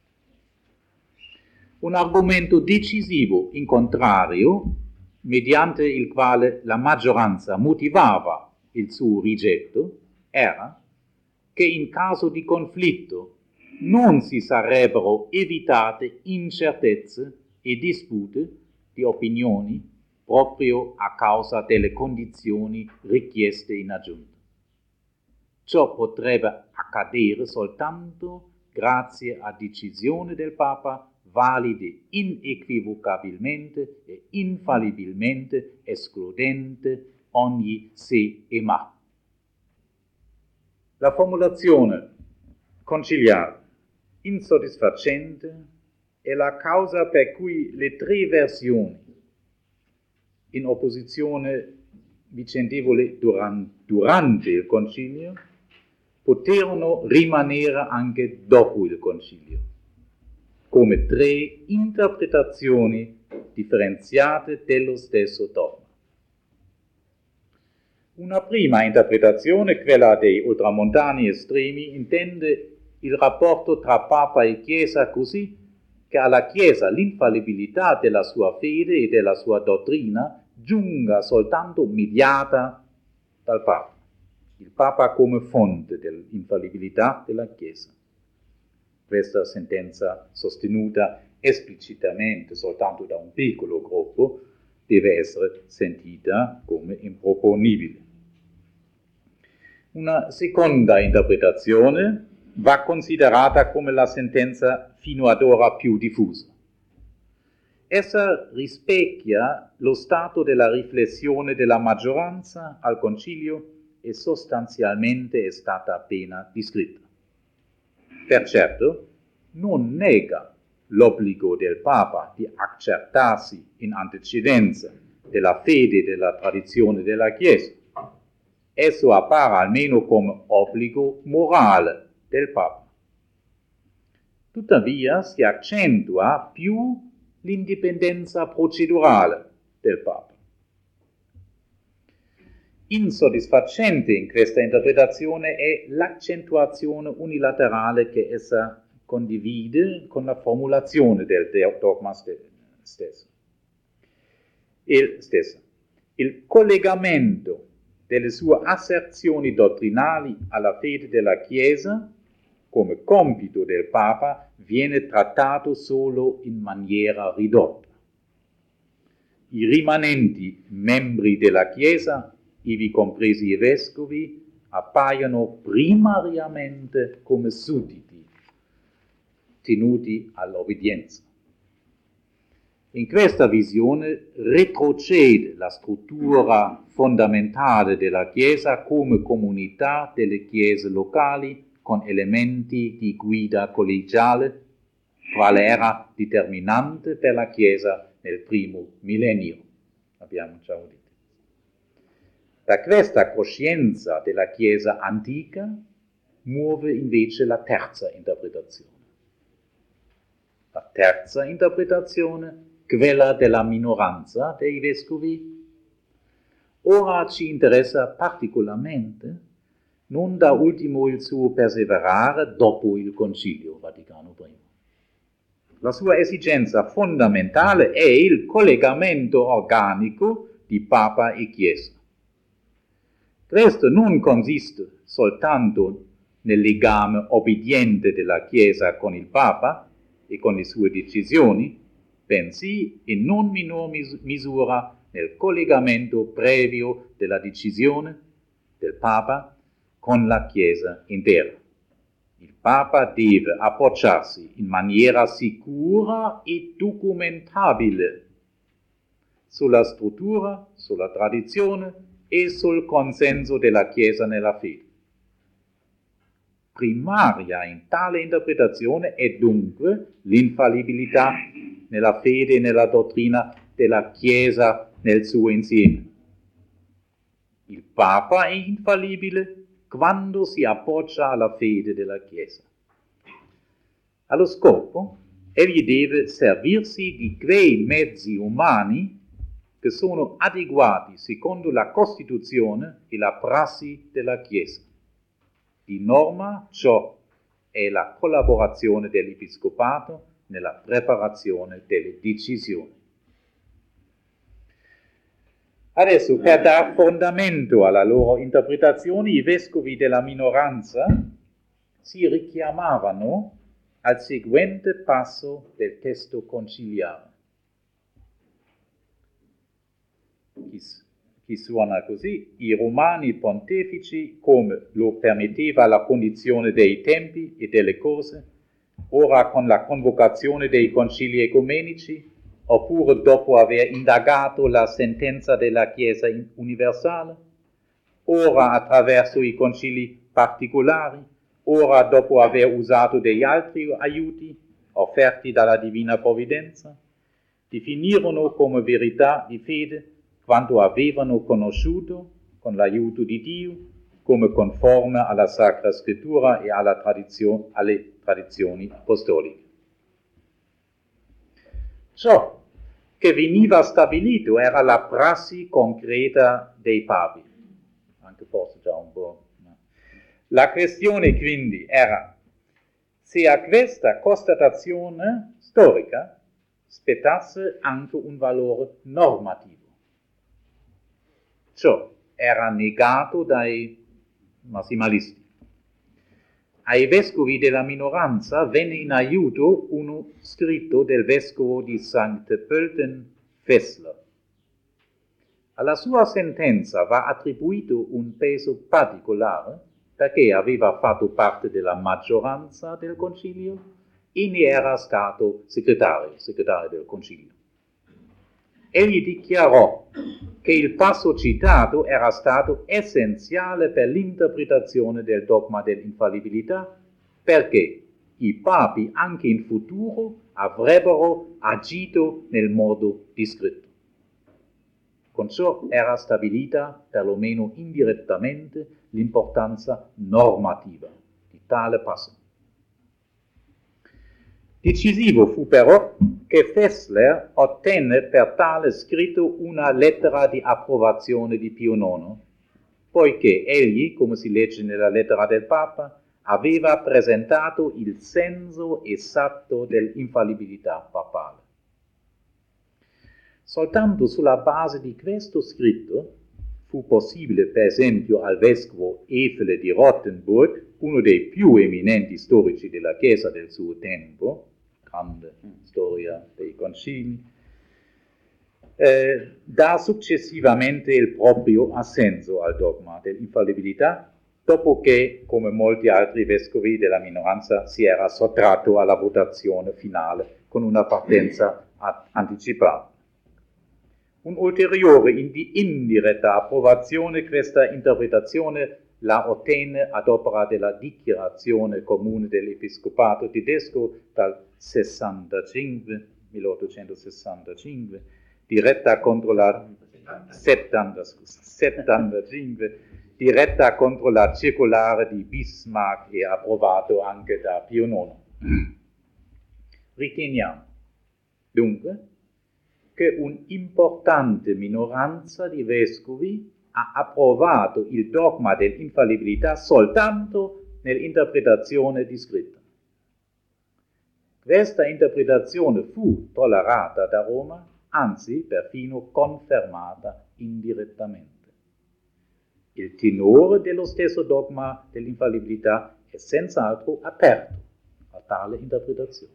Un argomento decisivo in contrario, mediante il quale la maggioranza motivava il suo rigetto, era che in caso di conflitto non si sarebbero evitate incertezze e dispute di opinioni proprio a causa delle condizioni richieste in aggiunta. Ciò potrebbe accadere soltanto grazie a decisioni del Papa valide inequivocabilmente e infallibilmente escludente ogni se e ma. La formulazione conciliare insoddisfacente è la causa per cui le tre versioni in opposizione vicendevole durante il concilio poterono rimanere anche dopo il concilio, come tre interpretazioni differenziate dello stesso dogma. Una prima interpretazione, quella dei ultramontani estremi, intende il rapporto tra Papa e Chiesa così che alla Chiesa l'infallibilità della sua fede e della sua dottrina giunga soltanto mediata dal Papa. Il Papa come fonte dell'infallibilità della Chiesa. Questa sentenza, sostenuta esplicitamente soltanto da un piccolo gruppo, deve essere sentita come improponibile. Una seconda interpretazione va considerata come la sentenza fino ad ora più diffusa. Essa rispecchia lo stato della riflessione della maggioranza al concilio e sostanzialmente è stata appena descritta. Per certo, non nega l'obbligo del Papa di accertarsi in antecedenza della fede e della tradizione della Chiesa. Esso appare almeno come obbligo morale del Papa. Tuttavia si accentua più l'indipendenza procedurale del Papa. Insoddisfacente in questa interpretazione è l'accentuazione unilaterale che essa condivide con la formulazione del dogma stesso. Il collegamento delle sue asserzioni dottrinali alla fede della Chiesa come compito del Papa viene trattato solo in maniera ridotta. I rimanenti membri della Chiesa, ivi compresi i vescovi, appaiono primariamente come sudditi, tenuti all'obbedienza. In questa visione retrocede la struttura fondamentale della Chiesa come comunità delle chiese locali con elementi di guida collegiale, quale era determinante per la Chiesa nel primo millennio. Abbiamo già udito. Da questa coscienza della Chiesa antica muove invece la terza interpretazione. La terza interpretazione, quella della minoranza dei vescovi, ora ci interessa particolarmente, non da ultimo il suo perseverare dopo il Concilio Vaticano I. La sua esigenza fondamentale è il collegamento organico di Papa e Chiesa. Questo non consiste soltanto nel legame obbediente della Chiesa con il Papa e con le sue decisioni, bensì in non minor misura nel collegamento previo della decisione del Papa con la Chiesa intera. Il Papa deve appoggiarsi in maniera sicura e documentabile sulla struttura, sulla tradizione e sul consenso della Chiesa nella fede. Primaria in tale interpretazione è dunque l'infallibilità nella fede e nella dottrina della Chiesa nel suo insieme. Il Papa è infallibile quando si appoggia alla fede della Chiesa. Allo scopo, egli deve servirsi di quei mezzi umani che sono adeguati secondo la Costituzione e la prassi della Chiesa. Di norma, ciò è la collaborazione dell'Episcopato nella preparazione delle decisioni. Adesso, per dar fondamento alla loro interpretazione, i vescovi della minoranza si richiamavano al seguente passo del testo conciliare, che suona così: i romani pontefici, come lo permetteva la condizione dei tempi e delle cose, ora con la convocazione dei concili ecumenici, oppure dopo aver indagato la sentenza della Chiesa universale, ora attraverso i concili particolari, ora dopo aver usato degli altri aiuti offerti dalla divina provvidenza, definirono come verità di fede quanto avevano conosciuto con l'aiuto di Dio, come conforme alla Sacra Scrittura e alle tradizioni apostoliche. Ciò che veniva stabilito era la prassi concreta dei papi, anche forse già un po'. No? La questione quindi era se a questa constatazione storica spettasse anche un valore normativo. Ciò era negato dai massimalisti. Ai vescovi della minoranza venne in aiuto uno scritto del vescovo di St. Pölten, Fessler. Alla sua sentenza va attribuito un peso particolare perché aveva fatto parte della maggioranza del concilio e ne era stato segretario del concilio. Egli dichiarò che il passo citato era stato essenziale per l'interpretazione del dogma dell'infallibilità, perché i papi anche in futuro avrebbero agito nel modo descritto. Con ciò era stabilita, perlomeno indirettamente, l'importanza normativa di tale passo. Decisivo fu però che Fessler ottenne per tale scritto una lettera di approvazione di Pio IX, poiché egli, come si legge nella lettera del Papa, aveva presentato il senso esatto dell'infallibilità papale. Soltanto sulla base di questo scritto fu possibile, per esempio, al vescovo Efele di Rottenburg, uno dei più eminenti storici della Chiesa del suo tempo, grande storia dei concili, dà successivamente il proprio assenso al dogma dell'infallibilità, dopo che, come molti altri vescovi della minoranza, si era sottratto alla votazione finale con una partenza anticipata. Un'ulteriore indiretta approvazione questa interpretazione la ottenne ad opera della dichiarazione comune dell'Episcopato tedesco dal 1865, diretta contro la 75, diretta contro la circolare di Bismarck e approvato anche da Pio IX. Riteniamo, dunque, che un'importante minoranza di vescovi ha approvato il dogma dell'infallibilità soltanto nell'interpretazione descritta. Questa interpretazione fu tollerata da Roma, anzi perfino confermata indirettamente. Il tenore dello stesso dogma dell'infallibilità è senz'altro aperto a tale interpretazione.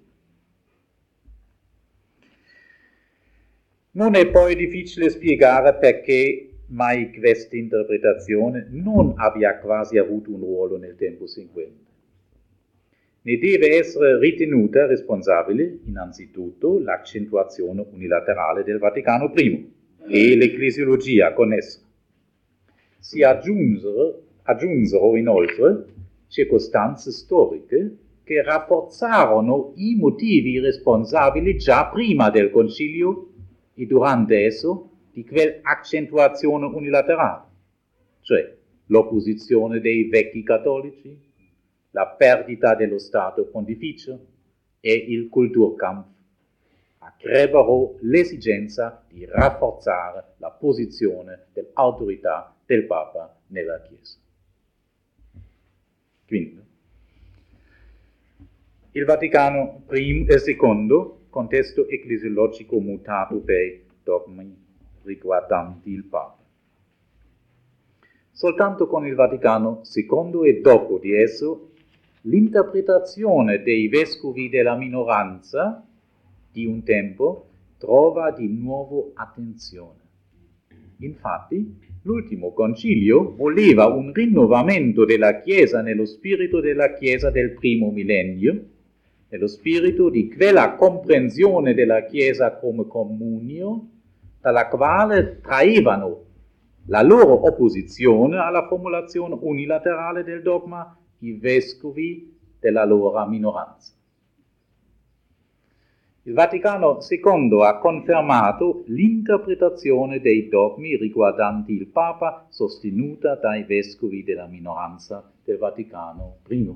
Non è poi difficile spiegare perché mai questa interpretazione non abbia quasi avuto un ruolo nel tempo seguente. Ne deve essere ritenuta responsabile innanzitutto l'accentuazione unilaterale del Vaticano I e l'ecclesiologia connessa. Si aggiunsero inoltre circostanze storiche che rafforzarono i motivi responsabili già prima del concilio e durante esso di quell'accentuazione unilaterale, cioè l'opposizione dei vecchi cattolici, la perdita dello Stato pontificio e il Kulturkampf accrebero l'esigenza di rafforzare la posizione dell'autorità del Papa nella Chiesa. Quindi, il Vaticano II, contesto ecclesiologico mutato per dogmi riguardanti il Papa. Soltanto con il Vaticano II e dopo di esso, l'interpretazione dei vescovi della minoranza di un tempo trova di nuovo attenzione. Infatti, l'ultimo concilio voleva un rinnovamento della Chiesa nello spirito della Chiesa del primo millennio, nello spirito di quella comprensione della Chiesa come comunio, dalla quale traevano la loro opposizione alla formulazione unilaterale del dogma i vescovi della loro minoranza. Il Vaticano II ha confermato l'interpretazione dei dogmi riguardanti il Papa sostenuta dai vescovi della minoranza del Vaticano I.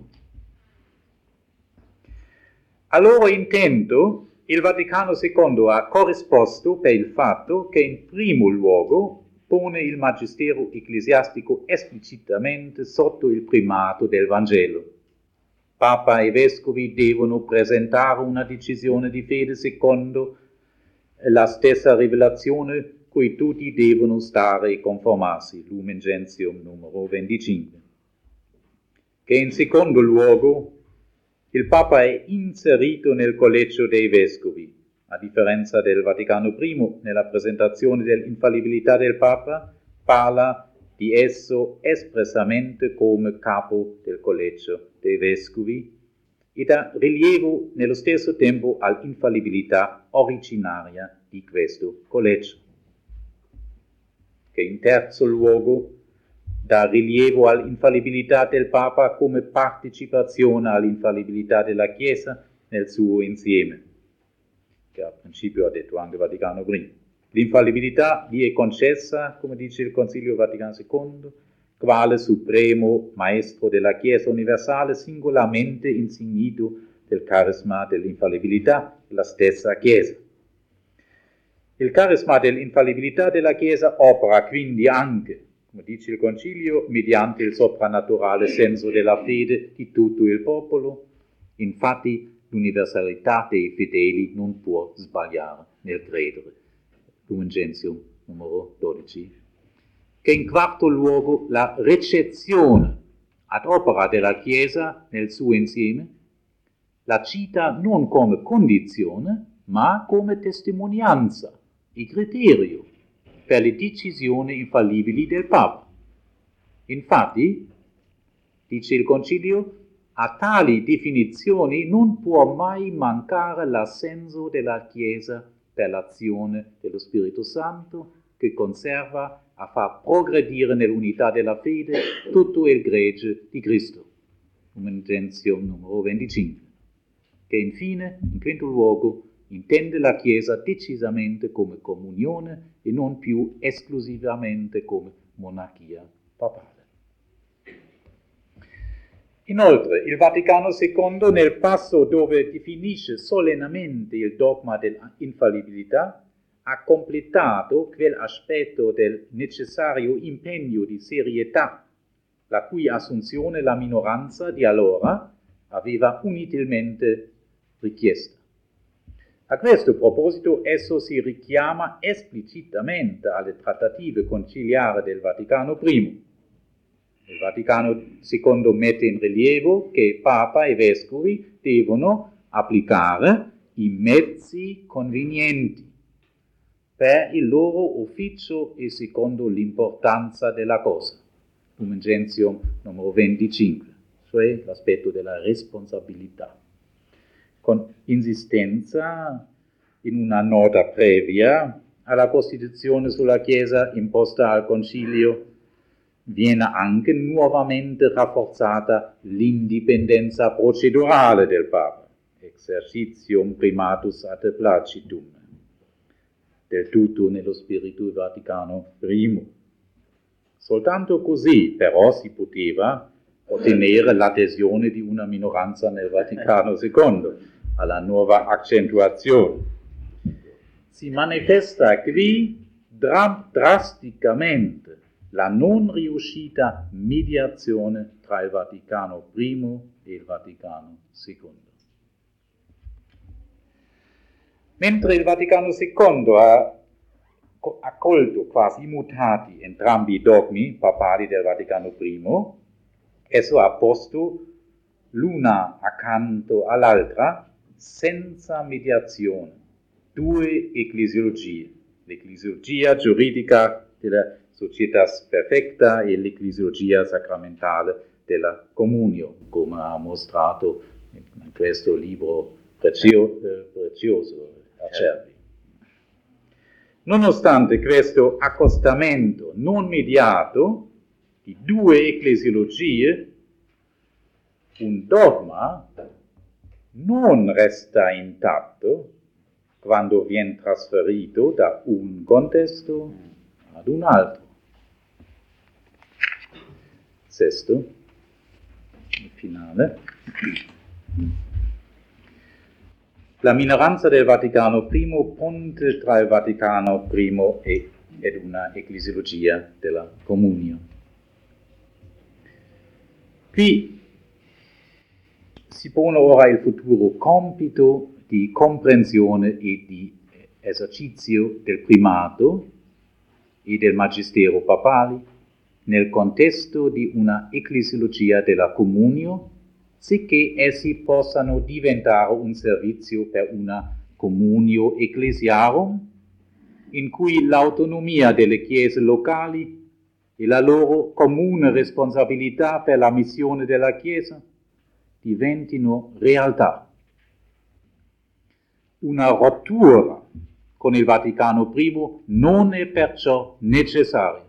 A loro intento, il Vaticano II ha corrisposto per il fatto che in primo luogo pone il magistero ecclesiastico esplicitamente sotto il primato del Vangelo. Papa e vescovi devono presentare una decisione di fede secondo la stessa rivelazione cui tutti devono stare e conformarsi, Lumen Gentium numero 25. Che in secondo luogo il Papa è inserito nel collegio dei vescovi, a differenza del Vaticano I, nella presentazione dell'infallibilità del Papa, parla di esso espressamente come capo del collegio dei vescovi e dà rilievo nello stesso tempo all'infallibilità originaria di questo collegio. Che in terzo luogo dà rilievo all'infallibilità del Papa come partecipazione all'infallibilità della Chiesa nel suo insieme, che a principio ha detto anche Vaticano I. L'infallibilità gli è concessa, come dice il Concilio Vaticano II, quale supremo maestro della Chiesa universale, singolarmente insignito del carisma dell'infallibilità della stessa Chiesa. Il carisma dell'infallibilità della Chiesa opera quindi anche, come dice il Concilio, mediante il soprannaturale senso della fede di tutto il popolo. Infatti l'universalità dei fedeli non può sbagliare nel credere. Lumen Gentium numero 12. Che in quarto luogo la recezione ad opera della Chiesa nel suo insieme la cita non come condizione, ma come testimonianza e criterio per le decisioni infallibili del Papa. Infatti, dice il Concilio, a tali definizioni non può mai mancare l'assenso della Chiesa per l'azione dello Spirito Santo, che conserva a far progredire nell'unità della fede tutto il gregge di Cristo. Lumen Gentium numero 25. Che infine, in quinto luogo, intende la Chiesa decisamente come comunione e non più esclusivamente come monarchia papale. Inoltre, il Vaticano II, nel passo dove definisce solennemente il dogma dell'infallibilità, ha completato quell'aspetto del necessario impegno di serietà, la cui assunzione la minoranza di allora aveva inutilmente richiesta. A questo proposito esso si richiama esplicitamente alle trattative conciliari del Vaticano I. Il Vaticano II mette in rilievo che Papa e Vescovi devono applicare i mezzi convenienti per il loro ufficio e secondo l'importanza della cosa. Lumen Gentium numero 25, cioè l'aspetto della responsabilità. Con insistenza in una nota previa alla Costituzione sulla Chiesa imposta al Concilio viene anche nuovamente rafforzata l'indipendenza procedurale del Papa, exercitium primatus ad placitum, del tutto nello spirito del Vaticano I. Soltanto così però si poteva ottenere l'adesione di una minoranza nel Vaticano II alla nuova accentuazione. Si manifesta qui drasticamente la non riuscita mediazione tra il Vaticano I e il Vaticano II. Mentre il Vaticano II ha accolto quasi immutati entrambi i dogmi papali del Vaticano I, esso ha posto l'una accanto all'altra senza mediazione due ecclesiologie, l'ecclesiologia giuridica della Societas Perfecta e l'ecclesiologia sacramentale della Comunio, come ha mostrato in questo libro prezioso Acerbi. Nonostante questo accostamento non mediato di due ecclesiologie, un dogma non resta intatto quando viene trasferito da un contesto ad un altro. Sesto, il finale. La minoranza del Vaticano I ponte tra il Vaticano I ed una ecclesiologia della Comunio. Qui si pone ora il futuro compito di comprensione e di esercizio del primato e del magistero papale nel contesto di una ecclesiologia della Comunio, sicché essi possano diventare un servizio per una communio ecclesiarum, in cui l'autonomia delle chiese locali e la loro comune responsabilità per la missione della Chiesa diventino realtà. Una rottura con il Vaticano I non è perciò necessaria.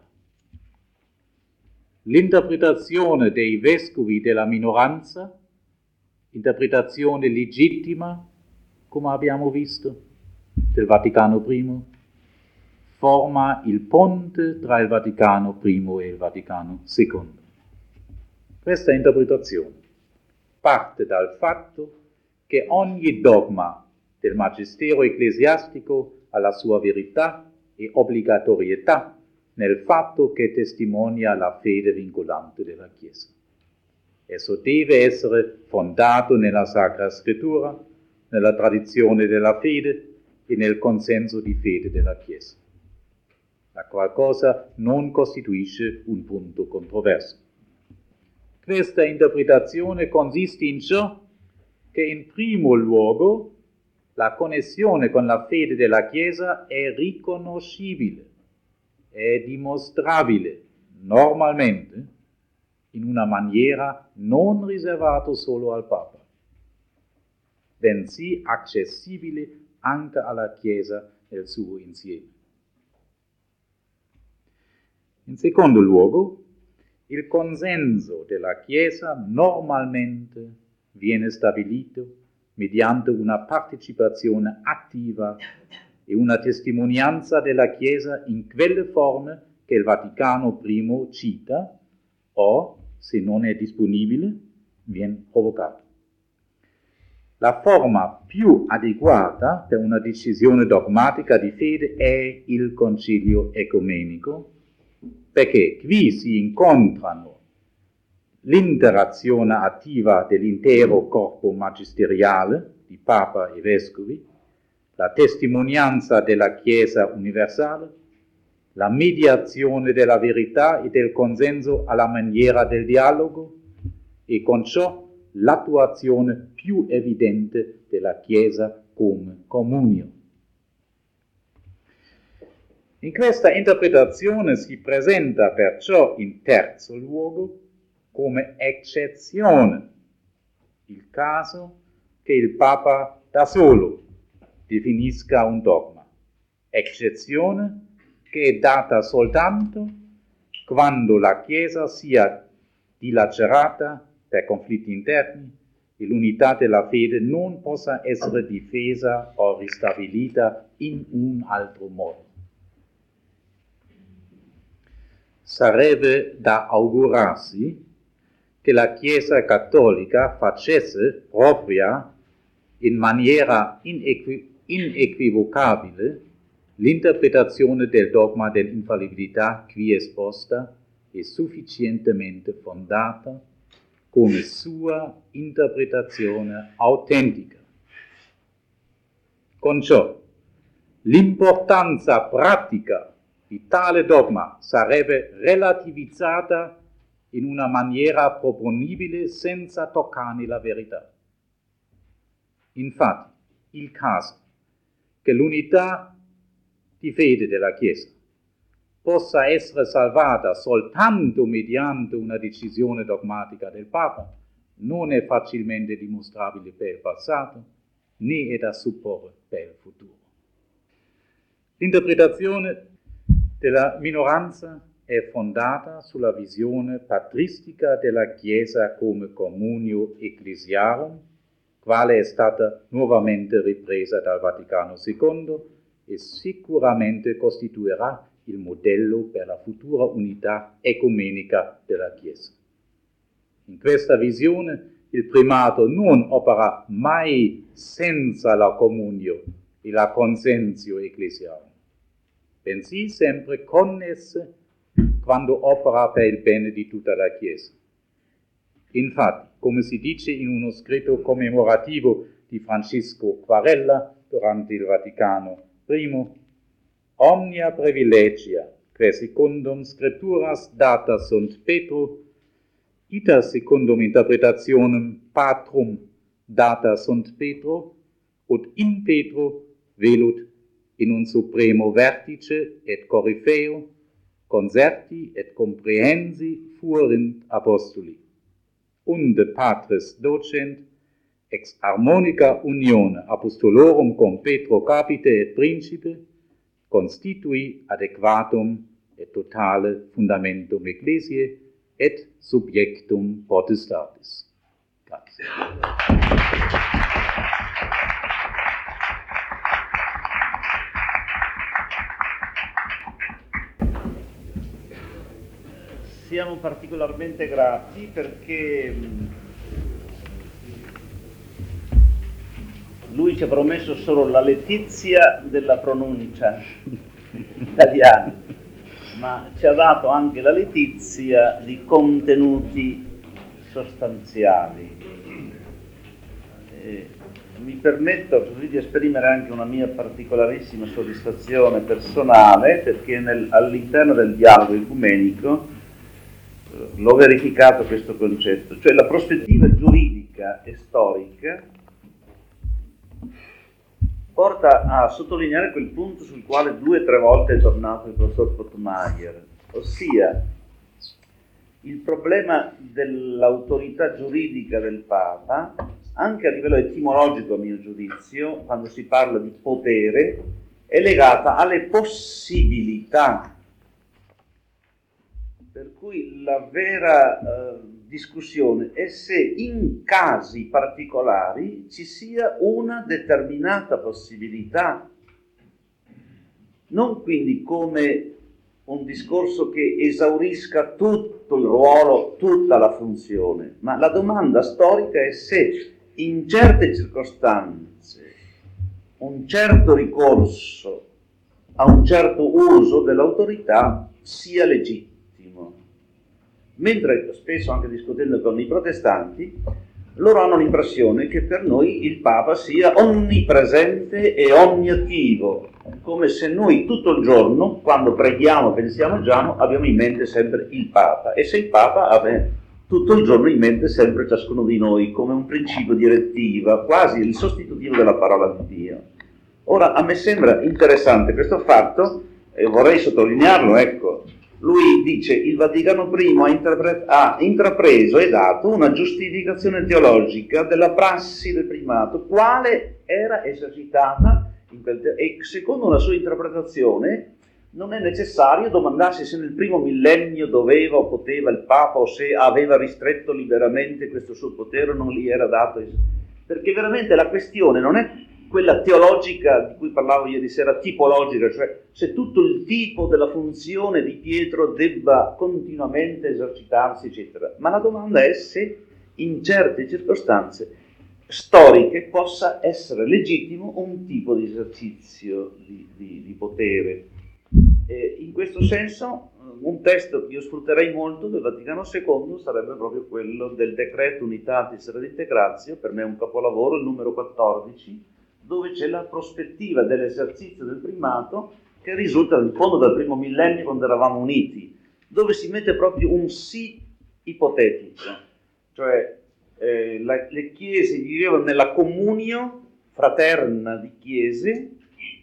L'interpretazione dei vescovi della minoranza, interpretazione legittima, come abbiamo visto, del Vaticano I, forma il ponte tra il Vaticano I e il Vaticano II. Questa interpretazione parte dal fatto che ogni dogma del magistero ecclesiastico ha la sua verità e obbligatorietà nel fatto che testimonia la fede vincolante della Chiesa. Esso deve essere fondato nella Sacra Scrittura, nella tradizione della fede e nel consenso di fede della Chiesa, la qual cosa non costituisce un punto controverso. Questa interpretazione consiste in ciò che in primo luogo la connessione con la fede della Chiesa è riconoscibile, è dimostrabile normalmente in una maniera non riservata solo al Papa, bensì accessibile anche alla Chiesa nel suo insieme. In secondo luogo, il consenso della Chiesa normalmente viene stabilito mediante una partecipazione attiva e una testimonianza della Chiesa in quelle forme che il Vaticano I cita, o, se non è disponibile, viene provocato. La forma più adeguata per una decisione dogmatica di fede è il concilio ecumenico, perché qui si incontrano l'interazione attiva dell'intero corpo magisteriale di Papa e Vescovi, la testimonianza della Chiesa universale, la mediazione della verità e del consenso alla maniera del dialogo e con ciò l'attuazione più evidente della Chiesa come comunio. In questa interpretazione si presenta perciò in terzo luogo come eccezione il caso che il Papa da solo definisca un dogma, eccezione che è data soltanto quando la Chiesa sia dilacerata per conflitti interni e l'unità della fede non possa essere difesa o ristabilita in un altro modo. Sarebbe da augurarsi che la Chiesa cattolica facesse propria in maniera inequivocabile l'interpretazione del dogma dell'infallibilità qui esposta è sufficientemente fondata come sua interpretazione autentica. Con ciò, l'importanza pratica di tale dogma sarebbe relativizzata in una maniera proponibile senza toccare la verità. Infatti, il caso che l'unità di fede della Chiesa possa essere salvata soltanto mediante una decisione dogmatica del Papa non è facilmente dimostrabile per il passato, né è da supporre per il futuro. L'interpretazione della minoranza è fondata sulla visione patristica della Chiesa come comunio ecclesiarum, quale è stata nuovamente ripresa dal Vaticano II e sicuramente costituirà il modello per la futura unità ecumenica della Chiesa. In questa visione il primato non opera mai senza la comunio e la consensio ecclesiale, bensì sempre connesse quando opera per il bene di tutta la Chiesa. Infatti, come si dice in uno scritto commemorativo di Francisco Quarella durante il Vaticano I, omnia privilegia, que secundum scripturas data sunt Petro, ita secundum interpretationem patrum data sunt Petro, ut in Petro velut in un supremo vertice et corifeo, concerti et comprehensi fuerint apostoli. Unde Patris docent, ex harmonica unione apostolorum cum Petro capite et principe, constitui adequatum et totale fundamentum ecclesiae et subjectum potestatis. Grazie. Siamo particolarmente grati perché lui ci ha promesso solo la letizia della pronuncia italiana, ma ci ha dato anche la letizia di contenuti sostanziali. Mi permetto così di esprimere anche una mia particolarissima soddisfazione personale perché all'interno del dialogo ecumenico l'ho verificato questo concetto, cioè la prospettiva giuridica e storica porta a sottolineare quel punto sul quale 2 o 3 volte è tornato il professor Pottmeyer, ossia il problema dell'autorità giuridica del Papa, anche a livello etimologico a mio giudizio, quando si parla di potere, è legata alle possibilità. Per cui la vera discussione è se in casi particolari ci sia una determinata possibilità, non quindi come un discorso che esaurisca tutto tutto il ruolo, tutta la funzione, ma la domanda storica è se in certe circostanze un certo ricorso a un certo uso dell'autorità sia legittimo. Mentre spesso, anche discutendo con i protestanti, loro hanno l'impressione che per noi il Papa sia onnipresente e onniattivo, come se noi tutto il giorno, quando preghiamo, pensiamo già, abbiamo in mente sempre il Papa, e se il Papa ha tutto il giorno in mente sempre ciascuno di noi, come un principio direttiva, quasi il sostitutivo della parola di Dio. Ora, a me sembra interessante questo fatto, e vorrei sottolinearlo, ecco. Lui dice: il Vaticano I ha intrapreso e dato una giustificazione teologica della prassi del primato, quale era esercitata e secondo la sua interpretazione non è necessario domandarsi se nel primo millennio doveva o poteva il Papa, o se aveva ristretto liberamente questo suo potere o non gli era dato, perché veramente la questione non è quella teologica di cui parlavo ieri sera, tipologica, cioè se tutto il tipo della funzione di Pietro debba continuamente esercitarsi, eccetera. Ma la domanda è se in certe circostanze storiche possa essere legittimo un tipo di esercizio di potere. In questo senso, un testo che io sfrutterei molto del Vaticano II sarebbe proprio quello del Decreto Unitatis Redintegratio, per me è un capolavoro, il numero 14, dove c'è la prospettiva dell'esercizio del primato che risulta in fondo dal primo millennio, quando eravamo uniti, dove si mette proprio un sì ipotetico, cioè le chiese vivevano nella comunio fraterna di chiese,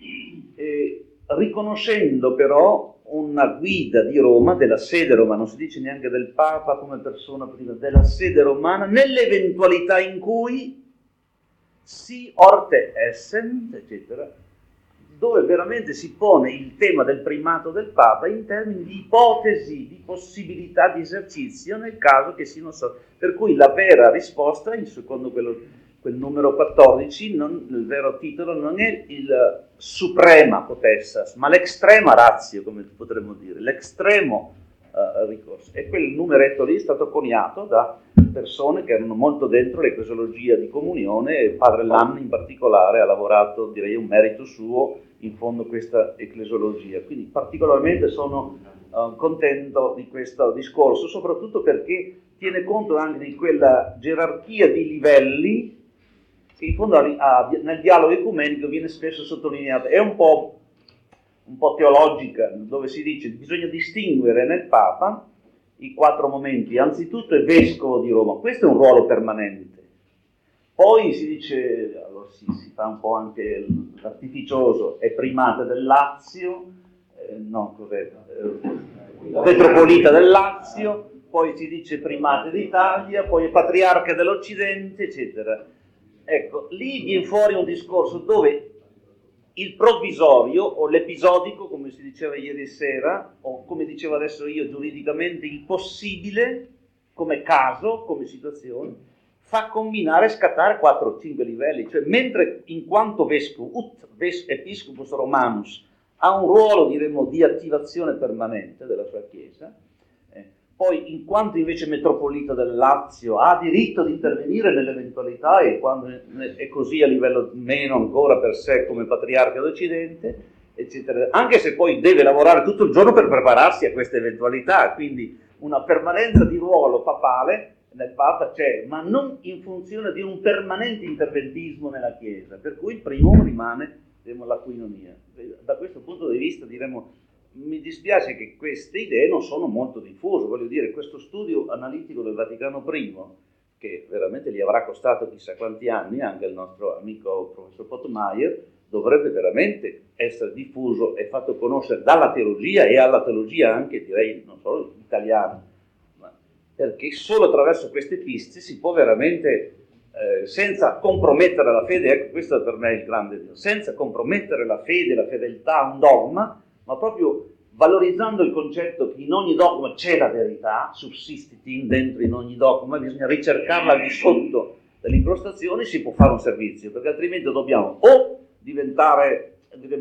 riconoscendo però una guida di Roma, della sede romana, non si dice neanche del Papa come persona prima, della sede romana, nell'eventualità in cui si orte essent, eccetera, dove veramente si pone il tema del primato del Papa in termini di ipotesi, di possibilità di esercizio nel caso che si non so. Per cui la vera risposta, secondo quel numero 14, il vero titolo non è il suprema potessas, ma l'extrema ratio, come potremmo dire, l'estremo ricorso. E quel numeretto lì è stato coniato da persone che erano molto dentro l'ecclesiologia di comunione, e padre Lanni in particolare ha lavorato, direi un merito suo, in fondo questa ecclesiologia. Quindi particolarmente sono contento di questo discorso, soprattutto perché tiene conto anche di quella gerarchia di livelli che in fondo nel dialogo ecumenico viene spesso sottolineata. È un po' teologica, dove si dice che bisogna distinguere nel Papa i 4 momenti. Anzitutto è vescovo di Roma, questo è un ruolo permanente. Poi si dice, allora si fa un po' anche l'artificioso, è primate del Lazio, metropolita del Lazio, poi si dice primate d'Italia, poi è patriarca dell'Occidente, eccetera. Ecco, lì viene fuori un discorso dove il provvisorio o l'episodico, come si diceva ieri sera, o come dicevo adesso io giuridicamente, il possibile, come caso, come situazione, fa combinare e scattare 4 o 5 livelli. Cioè, mentre in quanto vescovo, episcopus romanus, ha un ruolo, diremmo, di attivazione permanente della sua Chiesa, poi in quanto invece metropolita del Lazio ha diritto di intervenire nell'eventualità, e quando è così a livello meno ancora per sé come patriarca d'Occidente, eccetera, anche se poi deve lavorare tutto il giorno per prepararsi a queste eventualità, quindi una permanenza di ruolo papale nel Papa c'è, ma non in funzione di un permanente interventismo nella Chiesa, per cui il primo rimane, diremo, la quinonia. Da questo punto di vista, diremo, mi dispiace che queste idee non sono molto diffuse. Voglio dire, questo studio analitico del Vaticano I, che veramente gli avrà costato chissà quanti anni, anche il nostro amico professor Pottmeyer, dovrebbe veramente essere diffuso e fatto conoscere dalla teologia, e alla teologia anche, direi, non solo italiana, ma perché solo attraverso queste piste si può veramente, senza compromettere la fede, ecco, questo per me è il grande Dio, senza compromettere la fede, la fedeltà a un dogma, ma proprio valorizzando il concetto che in ogni dogma c'è la verità, subsistit dentro in ogni dogma, bisogna ricercarla al di sotto dell'incrostazione, si può fare un servizio, perché altrimenti dobbiamo o diventare, diremo,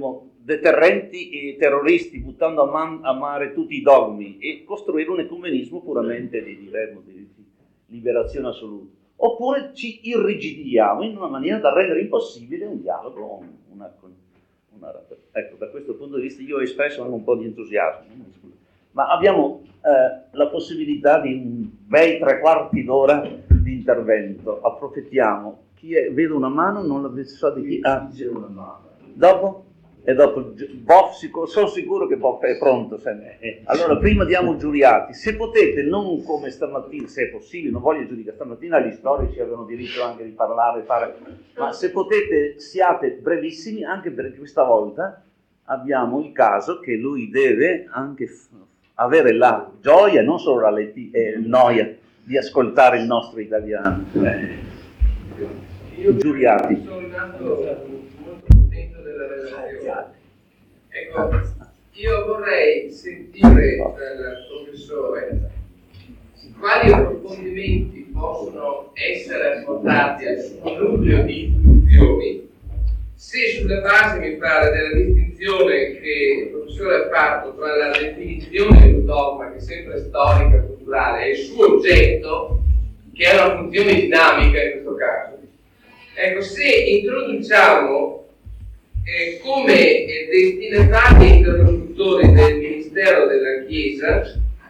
deterrenti e terroristi, buttando a mare tutti i dogmi, e costruire un ecumenismo puramente di liberazione assoluta. Oppure ci irrigidiamo in una maniera da rendere impossibile un dialogo, ecco, da questo punto di vista io ho espresso anche un po' di entusiasmo, ma abbiamo la possibilità di un bei 3/4 d'ora di intervento. Approfittiamo. Vedo una mano, non la so di chi. Una mano. Dopo? E dopo sono sicuro che Boff è pronto. Allora prima diamo giuriati. Se potete, non come stamattina, se è possibile, non voglio giudicare, stamattina gli storici avevano diritto anche di parlare, ma se potete siate brevissimi, anche perché questa volta abbiamo il caso che lui deve anche avere la gioia, non solo la noia, di ascoltare il nostro italiano. Io giuriati. sono rimasto molto contento della relazione. Ecco, io vorrei sentire dal professore quali approfondimenti possono essere apportati al suo nucleo di istituzioni, se sulla base, mi pare, della distinzione che il professore ha fatto tra la definizione di un dogma, che è sempre storica, culturale, e il suo oggetto, che è una funzione dinamica in questo caso. Ecco, se introduciamo come destinatari e interlocutori del Ministero della Chiesa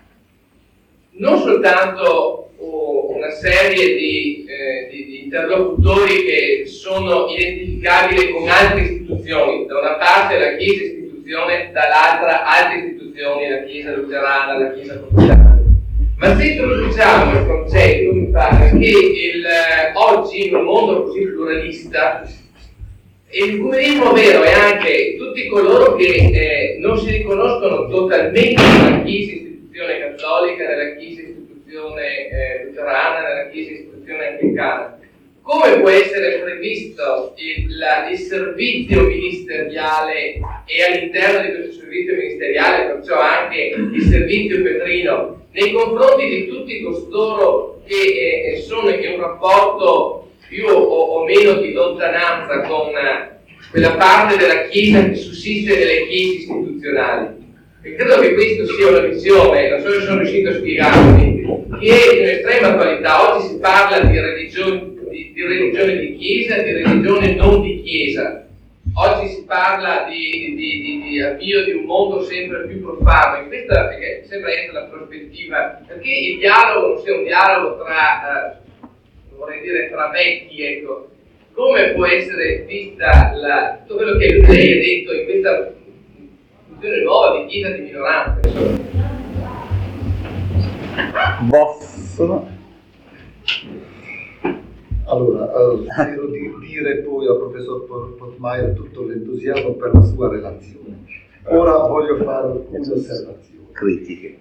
non soltanto una serie di interlocutori che sono identificabili con altre istituzioni, da una parte la Chiesa istituzione, dall'altra altre istituzioni, la Chiesa luterana, la Chiesa protestanti. Ma se introduciamo il concetto, mi pare che oggi in un mondo così pluralista, il comunismo vero è anche tutti coloro che non si riconoscono totalmente nella Chiesa istituzione cattolica, nella Chiesa istituzione luterana, nella Chiesa istituzione anglicana. Come può essere previsto il servizio ministeriale e all'interno di questo servizio ministeriale, perciò anche il servizio petrino, nei confronti di tutti costoro che sono in un rapporto più o meno di lontananza con quella parte della Chiesa che sussiste nelle chiese istituzionali? E credo che questa sia una visione, non so se sono riuscito a spiegarmi, che è di un'estrema attualità. Oggi si parla di religione di Chiesa, di religione non di Chiesa. Oggi si parla di avvio di un mondo sempre più profano, e questa sembra essere la prospettiva, perché il dialogo non sia un dialogo tra, vorrei dire, tra vecchi, ecco. Come può essere vista tutto quello che lei ha detto in questa funzione nuova di Chiesa di minoranza? Allora, spero di dire poi al professor Pottmeyer tutto l'entusiasmo per la sua relazione. Ora voglio fare un'osservazione. Critiche.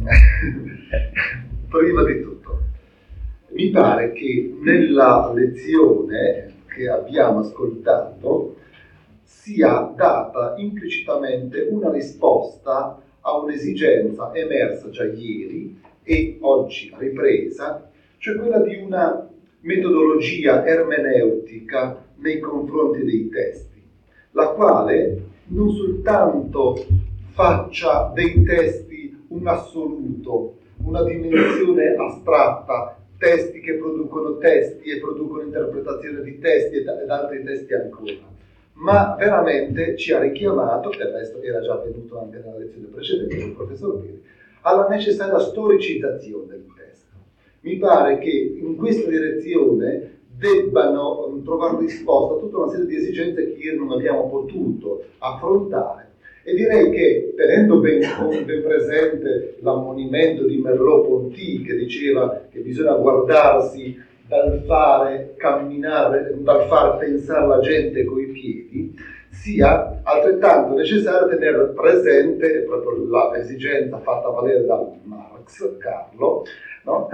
Prima di tutto, mi pare che nella lezione che abbiamo ascoltato sia data implicitamente una risposta a un'esigenza emersa già ieri e oggi ripresa, cioè quella di una metodologia ermeneutica nei confronti dei testi, la quale non soltanto faccia dei testi un assoluto, una dimensione astratta, testi che producono testi e producono interpretazione di testi ed altri testi ancora, ma veramente ci ha richiamato, del resto era già avvenuto anche nella lezione precedente del professor Piri, alla necessaria storicizzazione del testo. Mi pare che in questa direzione debbano trovare risposta a tutta una serie di esigenze che ieri non abbiamo potuto affrontare, e direi che, tenendo ben presente l'ammonimento di Merleau-Ponty, che diceva che bisogna guardarsi dal fare camminare, dal far pensare la gente coi piedi, sia altrettanto necessario tenere presente proprio l'esigenza fatta valere da Marx, Carlo, no?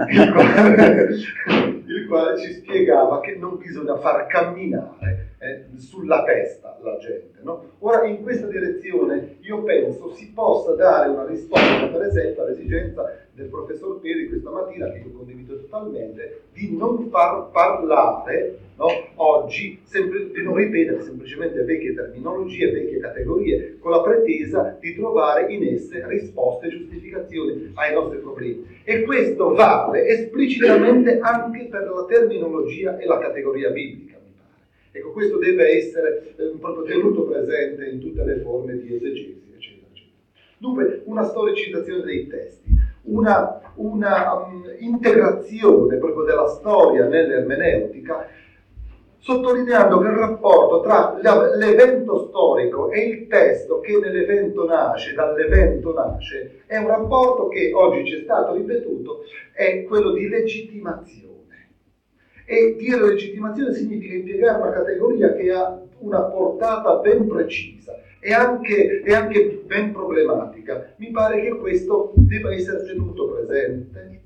il quale ci spiegava che non bisogna far camminare sulla testa la gente, no? Ora, in questa direzione io penso si possa dare una risposta, per esempio, all'esigenza del professor Peri questa mattina, che io condivido totalmente, di non far parlare, no, oggi, di non ripetere semplicemente vecchie terminologie, vecchie categorie, con la pretesa di trovare in esse risposte e giustificazioni ai nostri problemi. E questo vale esplicitamente anche per la terminologia e la categoria biblica, mi pare. Ecco, questo deve essere proprio tenuto presente in tutte le forme di esegesi, eccetera, eccetera. Dunque, una storicizzazione dei testi, una integrazione proprio della storia nell'ermeneutica, sottolineando che il rapporto tra l'evento storico e il testo che nell'evento nasce, dall'evento nasce, è un rapporto che oggi ci è stato ripetuto, è quello di legittimazione. E dire legittimazione significa impiegare una categoria che ha una portata ben precisa e anche ben problematica. Mi pare che questo debba essere tenuto presente,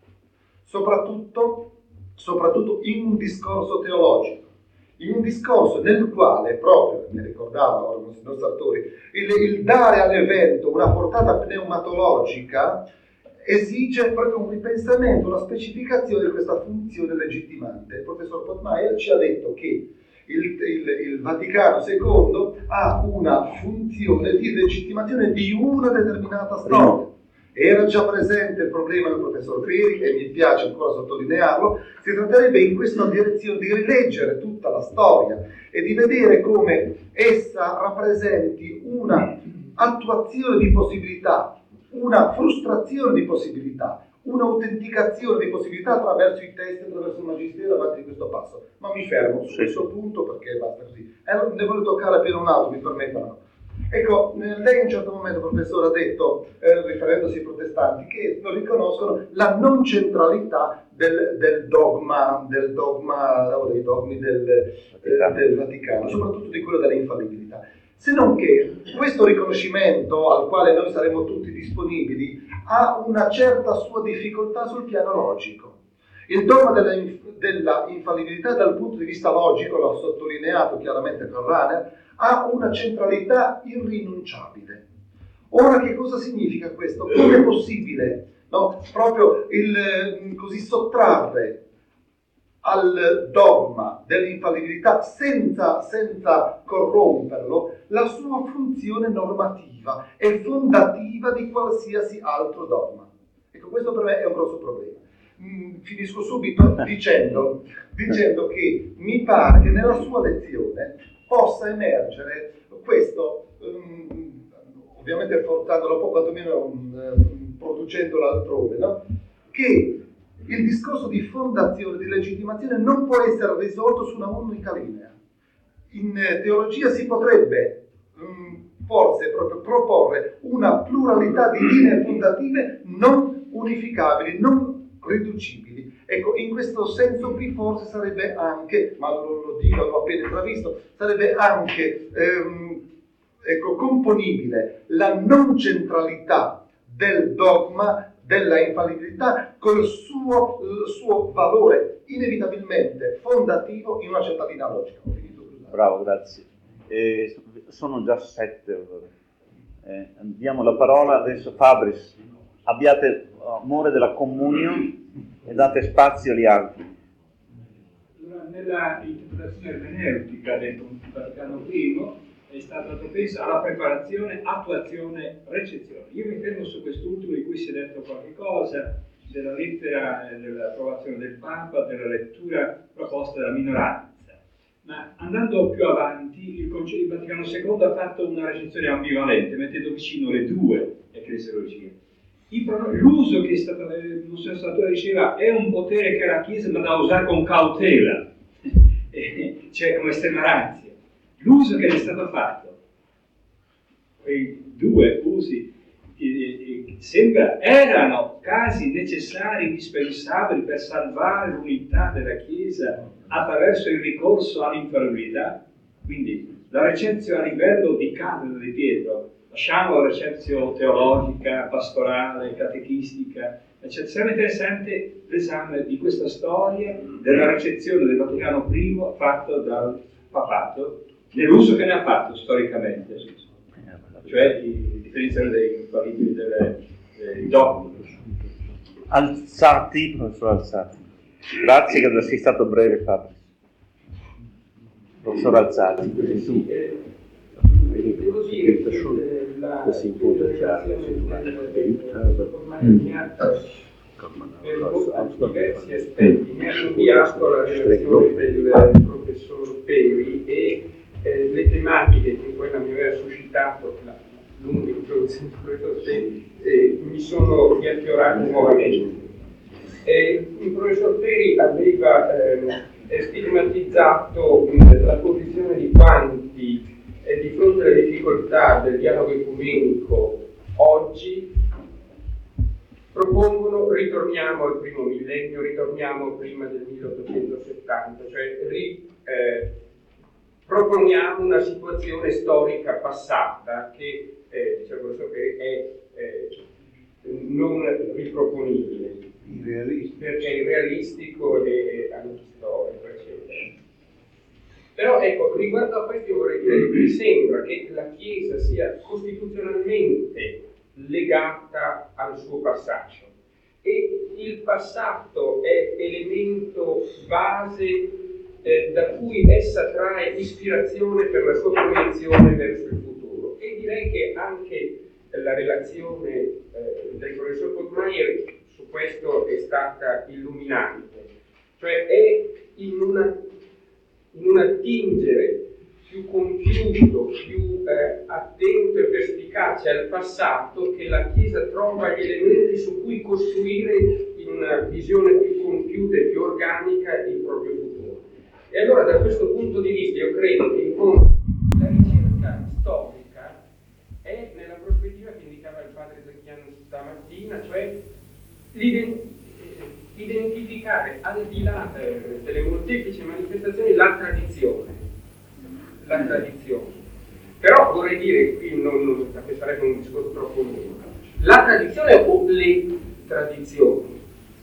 soprattutto in un discorso teologico, in un discorso nel quale proprio, mi ricordava ora Monsignor Sartori, il dare all'evento una portata pneumatologica esige proprio un ripensamento, una specificazione di questa funzione legittimante. Il professor Pottmeyer ci ha detto che il Vaticano II ha una funzione di legittimazione di una determinata storia. Era già presente il problema del professor Peri, e mi piace ancora sottolinearlo. Si tratterebbe in questa direzione di rileggere tutta la storia e di vedere come essa rappresenti una attuazione di possibilità, una frustrazione di possibilità, un'autenticazione di possibilità attraverso i testi, attraverso il magistero avanti di questo passo. Ma mi fermo su questo punto perché basta così. Ne voglio toccare appena un altro, mi permettano. Ecco, lei in un certo momento, professore, ha detto, riferendosi ai protestanti, che non riconoscono la non centralità del dogma, dei dogmi del Vaticano, soprattutto di quello dell'infallibilità. Se non che questo riconoscimento, al quale noi saremo tutti disponibili, ha una certa sua difficoltà sul piano logico. Il dogma della infallibilità dal punto di vista logico, l'ho sottolineato chiaramente per Rahner, ha una centralità irrinunciabile. Ora, che cosa significa questo? Come è possibile, no? Proprio così sottrarre al dogma dell'infallibilità senza corromperlo la sua funzione normativa e fondativa di qualsiasi altro dogma? Ecco, questo per me è un grosso problema. Finisco subito dicendo che mi pare che nella sua lezione possa emergere questo, ovviamente forzandolo un po', quantomeno producendolo altrove, no? Che il discorso di fondazione, di legittimazione non può essere risolto su una unica linea. In teologia si potrebbe forse proprio proporre una pluralità di linee fondative non unificabili, non riducibili. Ecco, in questo senso qui forse sarebbe anche, ma lo dico, l'ho appena intravisto, sarebbe anche componibile la non centralità del dogma della infallibilità col suo valore inevitabilmente fondativo in una certa linea logica. Ho finito. Bravo, grazie. Sono già 7 ore. Diamo la parola adesso Fabris. Abbiate amore della comunione e date spazio agli altri. Nella interpretazione ermeneutica del Vaticano I è stata dato peso alla preparazione, attuazione, recezione. Io mi fermo su quest'ultimo di cui si è detto qualche cosa, della lettera, dell'approvazione del Papa, della lettura proposta dalla minoranza. Ma andando più avanti, il Vaticano II ha fatto una recezione ambivalente, mettendo vicino le due ecclesiologie. L'uso che è stato, il Monsignor Sartori diceva, è un potere che ha la Chiesa, ma da usare con cautela, cioè come estrema ranzia. L'uso che ne è stato fatto, quei due usi, erano casi necessari, indispensabili per salvare l'unità della Chiesa attraverso il ricorso all'infallibilità. Quindi la recensione a livello di cattedra di Pietro, lasciamo la recensione teologica, pastorale, catechistica. C'è sempre interessante l'esame di questa storia della recensione del Vaticano I fatto dal papato, nell'uso che ne ha fatto storicamente, cioè di definizione dei infallibili dei dogmi. Alzati, professor Alzati. Grazie che sei stato breve, Fabio. Professor Alzati. Devo dire che la per diversi aspetti mi assomigliato alla relazione del professor Peri e le tematiche che quella mi aveva suscitato, la lunga introduzione del professor Peri, mi sono riaffiorate nuovamente. Il professor Peri aveva stigmatizzato la posizione di quanti di fronte alle difficoltà del dialogo ecumenico oggi propongono ritorniamo al primo millennio, ritorniamo prima del 1870, cioè proponiamo una situazione storica passata che dice il professor Peri è non riproponibile perché è irrealistico e antistorico, eccetera. Però ecco, riguardo a questo io vorrei dire che mi sembra che la Chiesa sia costituzionalmente legata al suo passato e il passato è elemento base da cui essa trae ispirazione per la sua proiezione verso il futuro, e direi che anche la relazione del professor Pottmeyer su questo è stata illuminante, cioè è in un attingere più compiuto, più attento e perspicace al passato che la Chiesa trova gli elementi su cui costruire in una visione più compiuta e più organica il proprio futuro. E allora da questo punto di vista io credo che in fondo la ricerca storica è nella prospettiva che indicava il padre Zacchiano stamattina, cioè identificare al di là delle molteplici manifestazioni la tradizione. Però vorrei dire, qui perché sarebbe un discorso troppo lungo, la tradizione o le tradizioni,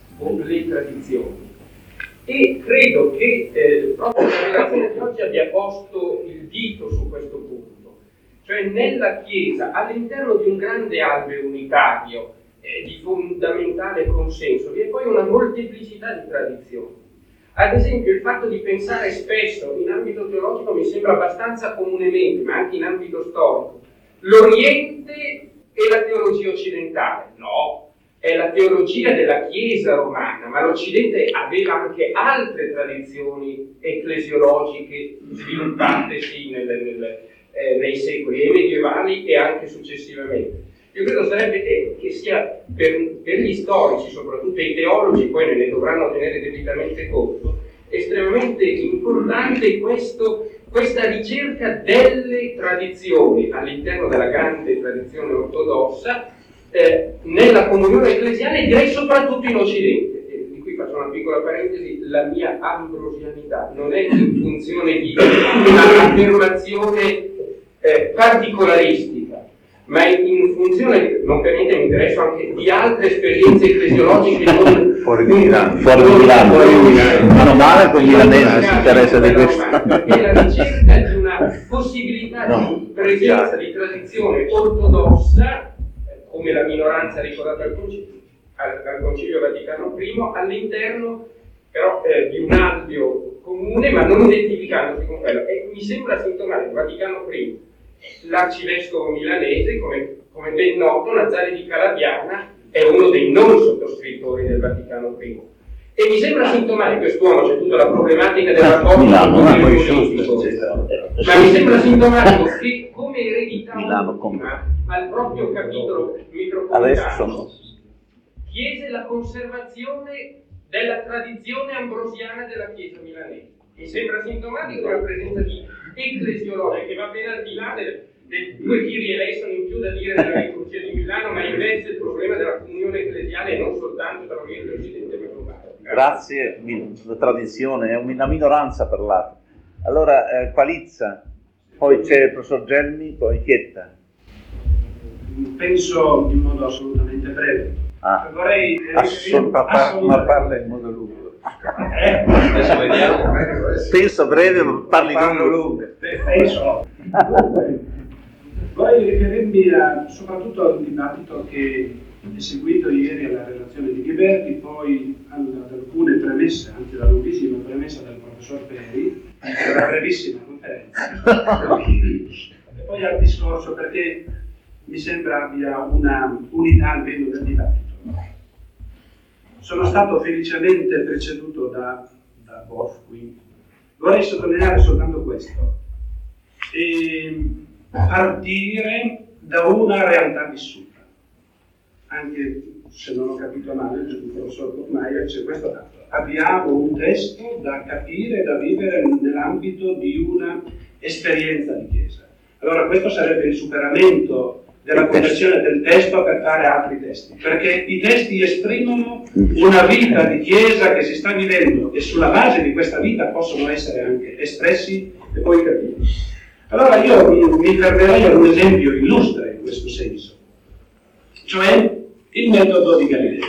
e credo che proprio la relazione di oggi abbia posto il dito su questo punto, cioè nella Chiesa, all'interno di un grande albero unitario di fondamentale consenso, vi è poi una molteplicità di tradizioni. Ad esempio il fatto di pensare spesso in ambito teologico mi sembra abbastanza comunemente, ma anche in ambito storico, l'Oriente e la teologia occidentale. No, è la teologia della Chiesa romana, ma l'Occidente aveva anche altre tradizioni ecclesiologiche sviluppatesi nei secoli medievali e anche successivamente. Io credo sarebbe che sia per gli storici, soprattutto i teologi, poi ne dovranno tenere debitamente conto, estremamente importante questa ricerca delle tradizioni all'interno della grande tradizione ortodossa, nella comunione ecclesiale e direi soprattutto in Occidente. Di qui faccio una piccola parentesi: la mia ambrosianità non è in funzione di un'affermazione particolaristica, ma in funzione, non per niente mi interesso anche di altre esperienze ecclesiologiche fuori di Milano. Meno male con gli milanesi si interessa di questo. È la ricerca di una possibilità di presenza di tradizione ortodossa, come la minoranza ricordata al Concilio Vaticano I, all'interno però di un alveo comune, ma non identificandosi con quello. E mi sembra sintomatico Vaticano I. L'arcivescovo milanese, come ben noto, Nazare di Calabiana è uno dei non sottoscrittori del Vaticano I. E mi sembra sintomatico, quest'uomo c'è tutta la problematica del rapporto politico, ma mi sembra sintomatico che come eredità ultima al proprio capitolo metropolitano chiese la conservazione della tradizione ambrosiana della Chiesa milanese. Mi sembra sintomatico della presenza di ecclesiologia che va ben al di là dei due Kyrie eleison in più da dire della liturgia di Milano, ma invece il problema della comunione ecclesiale e non soltanto tra Oriente e Occidente ma globale. Grazie, la tradizione è una minoranza parlata. Allora Palizza, poi c'è il professor Gelmi, poi Chietta. Penso in modo assolutamente breve. Vorrei ma parla in modo lungo. Adesso vediamo. Penso breve, ma parli lungo. Penso. Vorrei riferirmi soprattutto al dibattito che seguito ieri alla relazione di Ghiberti, poi ad alcune premesse, anche la lunghissima premessa del professor Peri, una brevissima conferenza, e poi al discorso, perché mi sembra abbia una unità almeno del dibattito. Sono stato felicemente preceduto da Wolf, quindi vorrei sottolineare soltanto questo, e partire da una realtà vissuta, anche se non ho capito male il professor Kottmeier c'è questo dato. Abbiamo un testo da capire e da vivere nell'ambito di una esperienza di Chiesa. Allora questo sarebbe il superamento della conversione del testo per fare altri testi, perché i testi esprimono una vita di Chiesa che si sta vivendo e sulla base di questa vita possono essere anche espressi e poi capiti. Allora io mi fermerei a un esempio illustre in questo senso, cioè il metodo di Galileo,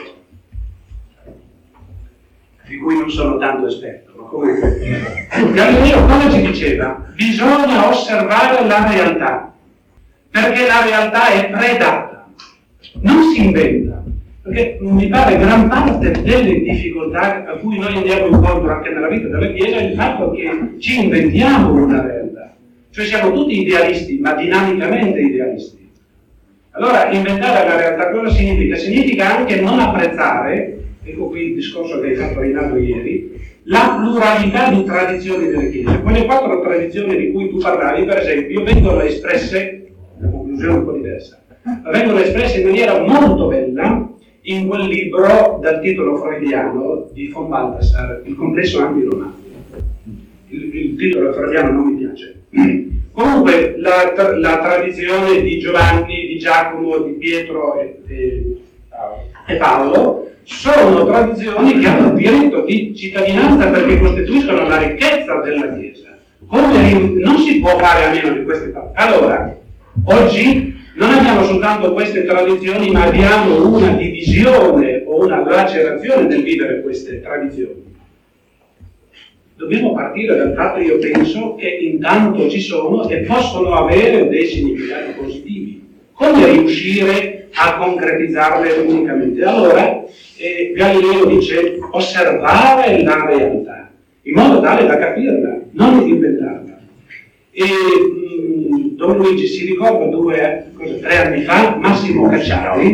di cui non sono tanto esperto, ma comunque Galileo cosa ci diceva? Bisogna osservare la realtà, perché la realtà è predata, non si inventa, perché mi pare gran parte delle difficoltà a cui noi andiamo incontro anche nella vita della Chiesa è il fatto che ci inventiamo una realtà, cioè siamo tutti idealisti, ma dinamicamente idealisti. Allora inventare la realtà cosa significa? Significa anche non apprezzare, ecco qui il discorso che hai fatto Rinaldo ieri, la pluralità di tradizioni delle Chiese. Quelle 4 tradizioni di cui tu parlavi, per esempio, vengono espresse, la conclusione è un po' diversa, ma vengono espresse in maniera molto bella in quel libro dal titolo freudiano di von Balthasar, Il complesso anti-romano. Il titolo freudiano non mi piace. Comunque la tradizione di Giovanni, di Giacomo, di Pietro e Paolo sono tradizioni che hanno diritto di cittadinanza perché costituiscono la ricchezza della Chiesa. Come non si può fare a meno di queste cose. Allora, oggi non abbiamo soltanto queste tradizioni, ma abbiamo una divisione o una lacerazione nel vivere queste tradizioni. Dobbiamo partire dal fatto, io penso, che intanto ci sono e possono avere dei significati positivi. Come riuscire a concretizzarle unicamente? Allora, Galileo dice osservare la realtà, in modo tale da capirla, non inventarla. E Don Luigi si ricorda 3 anni fa, Massimo Cacciari,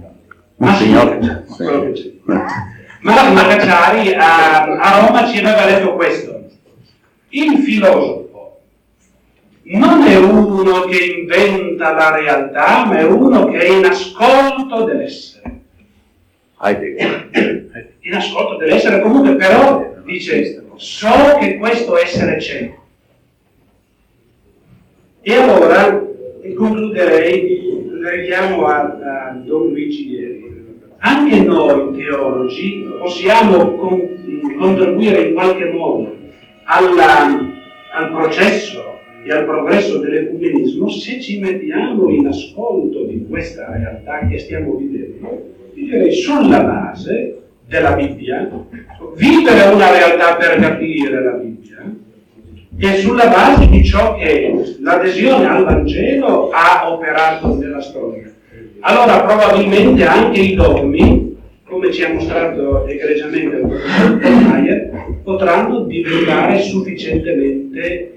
Massimo Cacciari a Roma ci aveva detto questo: il filosofo non è uno che inventa la realtà, ma è uno che è in ascolto dell'essere. In ascolto dell'essere, comunque, però dice: so che questo essere c'è. E allora concluderei, leghiamo a Don Luigi ieri. Anche noi teologi possiamo contribuire in qualche modo al processo e al progresso dell'ecumenismo se ci mettiamo in ascolto di questa realtà che stiamo vivendo, direi sulla base della Bibbia, vivere una realtà per capire la Bibbia, e sulla base di ciò che l'adesione al Vangelo ha operato nella storia. Allora probabilmente anche i dogmi, come ci ha mostrato egregiamente il professor Kottmeier, potranno diventare sufficientemente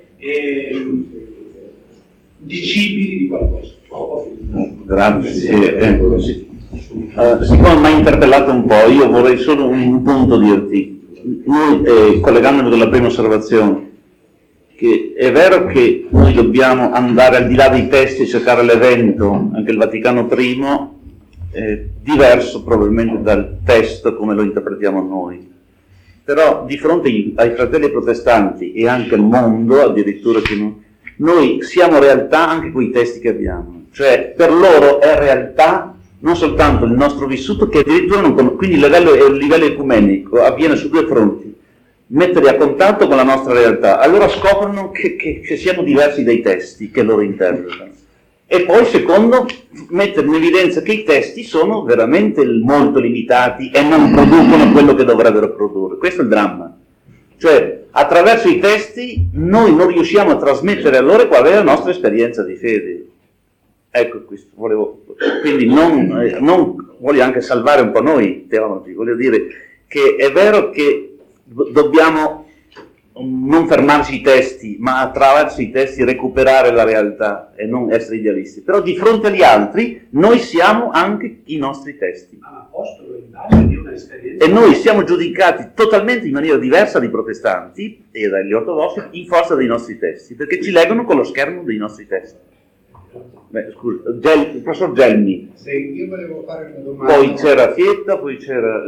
dicibili di qualcosa. Grazie. Siccome mi ha interpellato un po', io vorrei solo un punto dirti. Noi, collegandomi con la prima osservazione, che è vero che noi dobbiamo andare al di là dei testi e cercare l'evento, anche il Vaticano I è diverso probabilmente dal testo come lo interpretiamo noi, però di fronte ai fratelli protestanti e anche al mondo, addirittura che noi siamo realtà anche con i testi che abbiamo, cioè per loro è realtà non soltanto il nostro vissuto, che addirittura quindi il livello ecumenico avviene su 2 fronti: metterli a contatto con la nostra realtà, allora scoprono che siamo diversi dai testi che loro interpretano, e poi secondo, mettere in evidenza che i testi sono veramente molto limitati e non producono quello che dovrebbero produrre. Questo è il dramma, cioè attraverso i testi noi non riusciamo a trasmettere a loro qual è la nostra esperienza di fede. Ecco, questo volevo, quindi non voglio anche salvare un po' noi teologi, voglio dire che è vero che dobbiamo non fermarci ai testi, ma attraverso i testi recuperare la realtà e non essere idealisti. Però di fronte agli altri noi siamo anche i nostri testi. E noi siamo giudicati totalmente in maniera diversa dai protestanti e dagli ortodossi in forza dei nostri testi, perché ci leggono con lo schermo dei nostri testi. Beh, scusa, il professor Gelmi. Sì, io volevo fare una domanda. Poi c'era Fietta, poi c'era...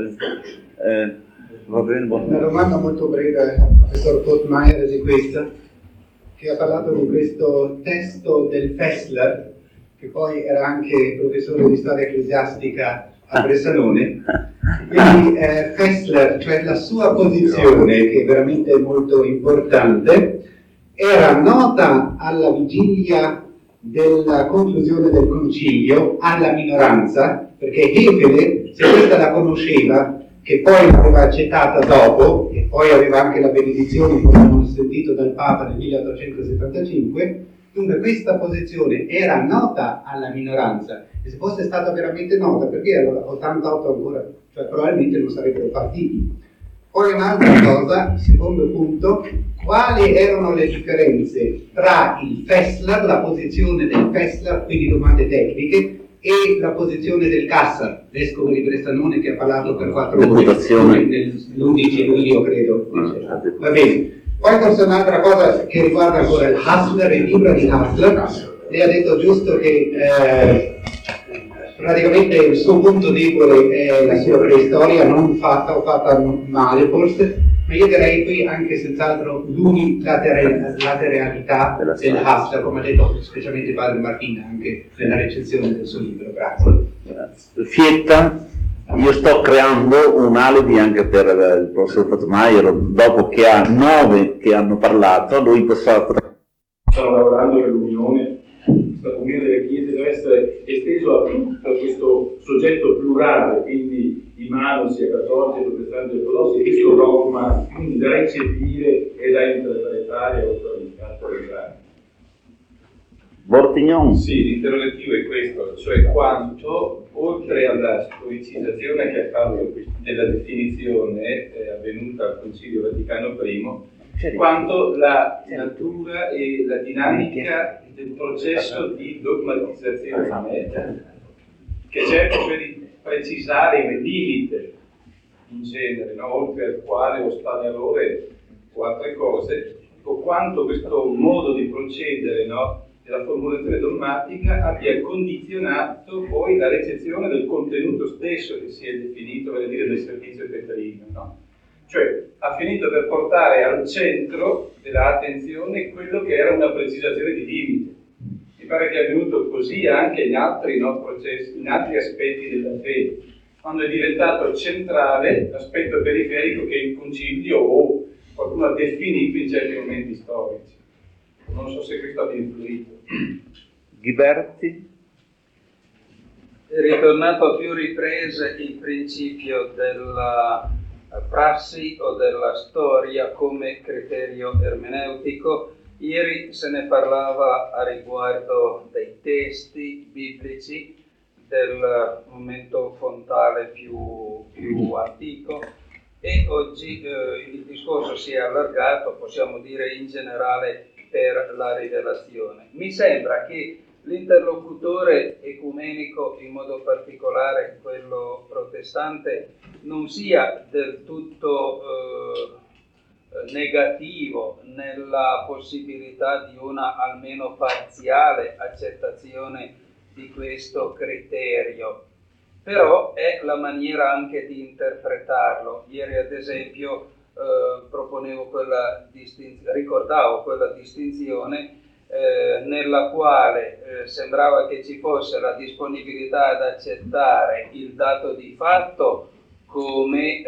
va bene, una domanda molto breve al professor Pottmeyer di questa, che ha parlato di questo testo del Fessler, che poi era anche professore di storia ecclesiastica a Bressanone. Quindi Fessler, cioè la sua posizione, che è veramente molto importante, era nota alla vigilia della conclusione del concilio alla minoranza, perché Hefele, se questa la conosceva, che poi l'aveva accettata dopo, e poi aveva anche la benedizione, come abbiamo sentito dal Papa nel 1875, dunque questa posizione era nota alla minoranza, e se fosse stata veramente nota, perché allora 88 ancora, cioè probabilmente non sarebbero partiti. Poi un'altra cosa, secondo punto, quali erano le differenze tra il Fessler, la posizione del Fessler, quindi domande tecniche, e la posizione del Cassar, vescovo di Bressanone, che ha parlato per 4 ore l'11 luglio, credo. Va bene. Poi forse un'altra cosa che riguarda ancora il Hassler, il libro di Hassler. Lei ha detto giusto che praticamente il suo punto debole è la sua preistoria, non fatta o fatta male forse, ma io direi qui anche senz'altro l'unilateralità del Hassler, come ha detto specialmente padre Martina anche nella recensione del suo libro. Grazie. Fietta, io sto creando un alibi anche per il professor Pottmeyer, dopo che ha 9 che hanno parlato, lui potrà... Stanno lavorando per l'unione, questa comunione delle chiese deve essere esteso a tutto questo soggetto plurale, quindi di mano sia cattolici, protestanti e ortodossi, questo dogma da recepire e da interpretare e autorizzare. Bortignon. Sì, l'interrogativo è questo, cioè quanto, oltre alla storicizzazione che ha fatto della definizione avvenuta al Concilio Vaticano I, quanto la natura e la dinamica del processo di dogmatizzazione, che cerca di precisare il limite in genere, no? Oltre al quale o sta l'errore o altre cose, o quanto questo modo di procedere, no, della formulazione dogmatica abbia condizionato poi la ricezione del contenuto stesso che si è definito, vale a dire del servizio petrino, no? Cioè ha finito per portare al centro dell'attenzione quello che era una precisazione di limite. Mi pare che è avvenuto così anche in altri processi, in altri aspetti della fede, quando è diventato centrale l'aspetto periferico che il concilio o qualcuno ha definito in certi momenti storici. Non so se questo abbia influito. Ghiberti? È ritornato a più riprese il principio della prassi o della storia come criterio ermeneutico. Ieri se ne parlava a riguardo dei testi biblici del momento fontale più antico, e oggi il discorso si è allargato, possiamo dire in generale, per la rivelazione. Mi sembra che l'interlocutore ecumenico, in modo particolare quello protestante, non sia del tutto negativo nella possibilità di una almeno parziale accettazione di questo criterio, però è la maniera anche di interpretarlo. Ieri ad esempio ricordavo quella distinzione nella quale sembrava che ci fosse la disponibilità ad accettare il dato di fatto come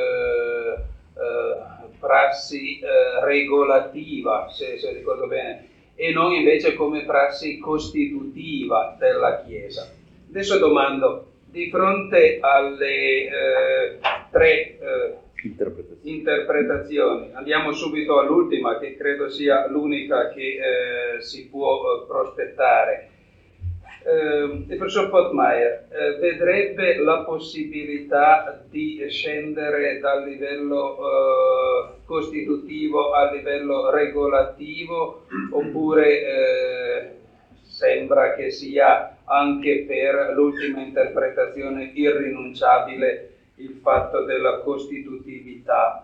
prassi regolativa, se ricordo bene, e non invece come prassi costitutiva della Chiesa. Adesso domando, di fronte alle tre interpretazioni, andiamo subito all'ultima, che credo sia l'unica che si può prospettare. Il professor Pottmeyer vedrebbe la possibilità di scendere dal livello costitutivo al livello regolativo, oppure sembra che sia anche per l'ultima interpretazione irrinunciabile il fatto della costitutività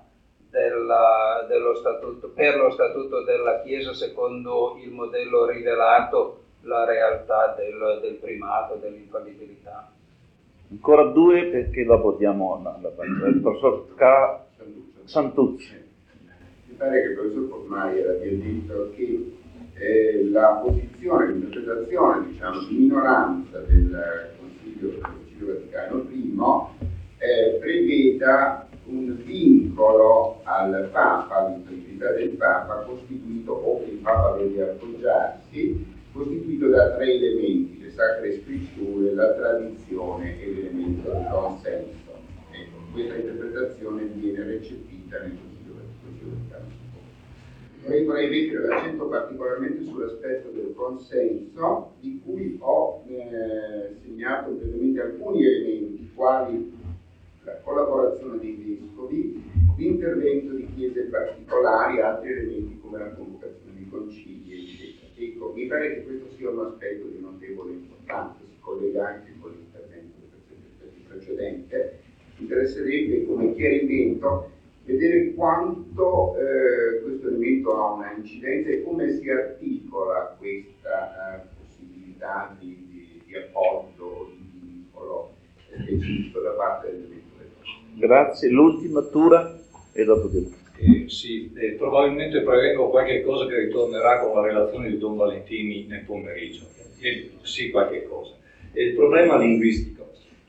dello statuto, per lo statuto della Chiesa secondo il modello rivelato, la realtà del primato, dell'infallibilità. Ancora due, perché dopo diamo il professor Santuzzi. Mi pare che il professor Pottmeyer abbia detto che la posizione, l'interpretazione di minoranza del Concilio Vaticano I preveda un vincolo al Papa, all'integrità del Papa, costituito, o che il Papa deve appoggiarsi, costituito da tre elementi: le sacre scritture, la tradizione e l'elemento del consenso. Ecco, questa interpretazione viene recepita nel Concilio Vaticano II. Vorrei mettere l'accento particolarmente sull'aspetto del consenso, di cui ho segnato brevemente alcuni elementi, quali la collaborazione dei vescovi, l'intervento di chiese particolari, altri elementi come la convocazione di concili, eccetera. Ecco, mi pare che questo sia un aspetto di notevole importanza, si collega anche con l'intervento precedente. Mi interesserebbe come chiarimento vedere quanto questo elemento ha una incidenza e come si articola questa possibilità di appoggio o di vincolo specifico da parte dell'elemento. Grazie. L'ultima Tura e dopo sì, probabilmente prevengo qualche cosa che ritornerà con la relazione di Don Valentini nel pomeriggio. Sì, qualche cosa. Il problema linguistico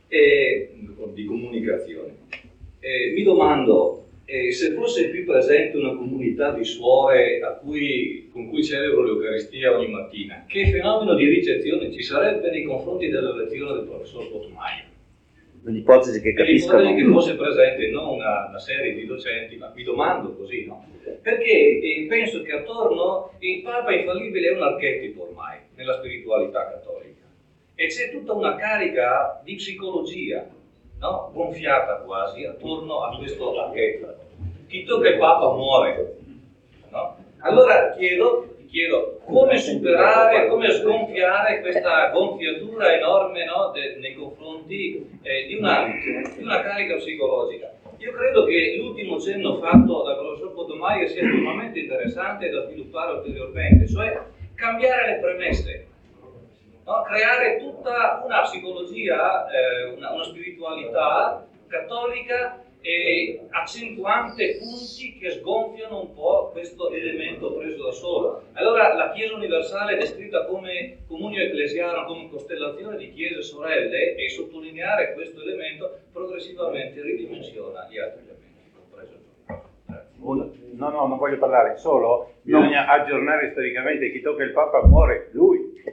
di comunicazione. Mi domando se fosse più presente una comunità di suore con cui celebro l'Eucaristia ogni mattina, che fenomeno di ricezione ci sarebbe nei confronti della lezione del professor Pottmeyer? L'ipotesi che capiscano. L'ipotesi che fosse presente non una serie di docenti, ma mi domando così, no? Perché penso che attorno il Papa infallibile è un archetipo ormai nella spiritualità cattolica, e c'è tutta una carica di psicologia, no? Gonfiata quasi attorno a questo archetipo. Chi tocca il Papa muore, no? Allora chiedo come superare, come sgonfiare questa gonfiatura enorme, no? Nei confronti di una carica psicologica. Io credo che l'ultimo cenno fatto dal professor Pottmeyer sia estremamente interessante da sviluppare ulteriormente, cioè cambiare le premesse, no? Creare tutta una psicologia, una spiritualità cattolica accentuante punti che sgonfiano un po' questo elemento preso da solo. Allora la Chiesa universale è descritta come comunio ecclesiano, come costellazione di chiese sorelle, e sottolineare questo elemento progressivamente ridimensiona gli altri elementi, compreso il No, non voglio parlare, solo bisogna aggiornare storicamente: chi tocca il Papa muore, lui. Il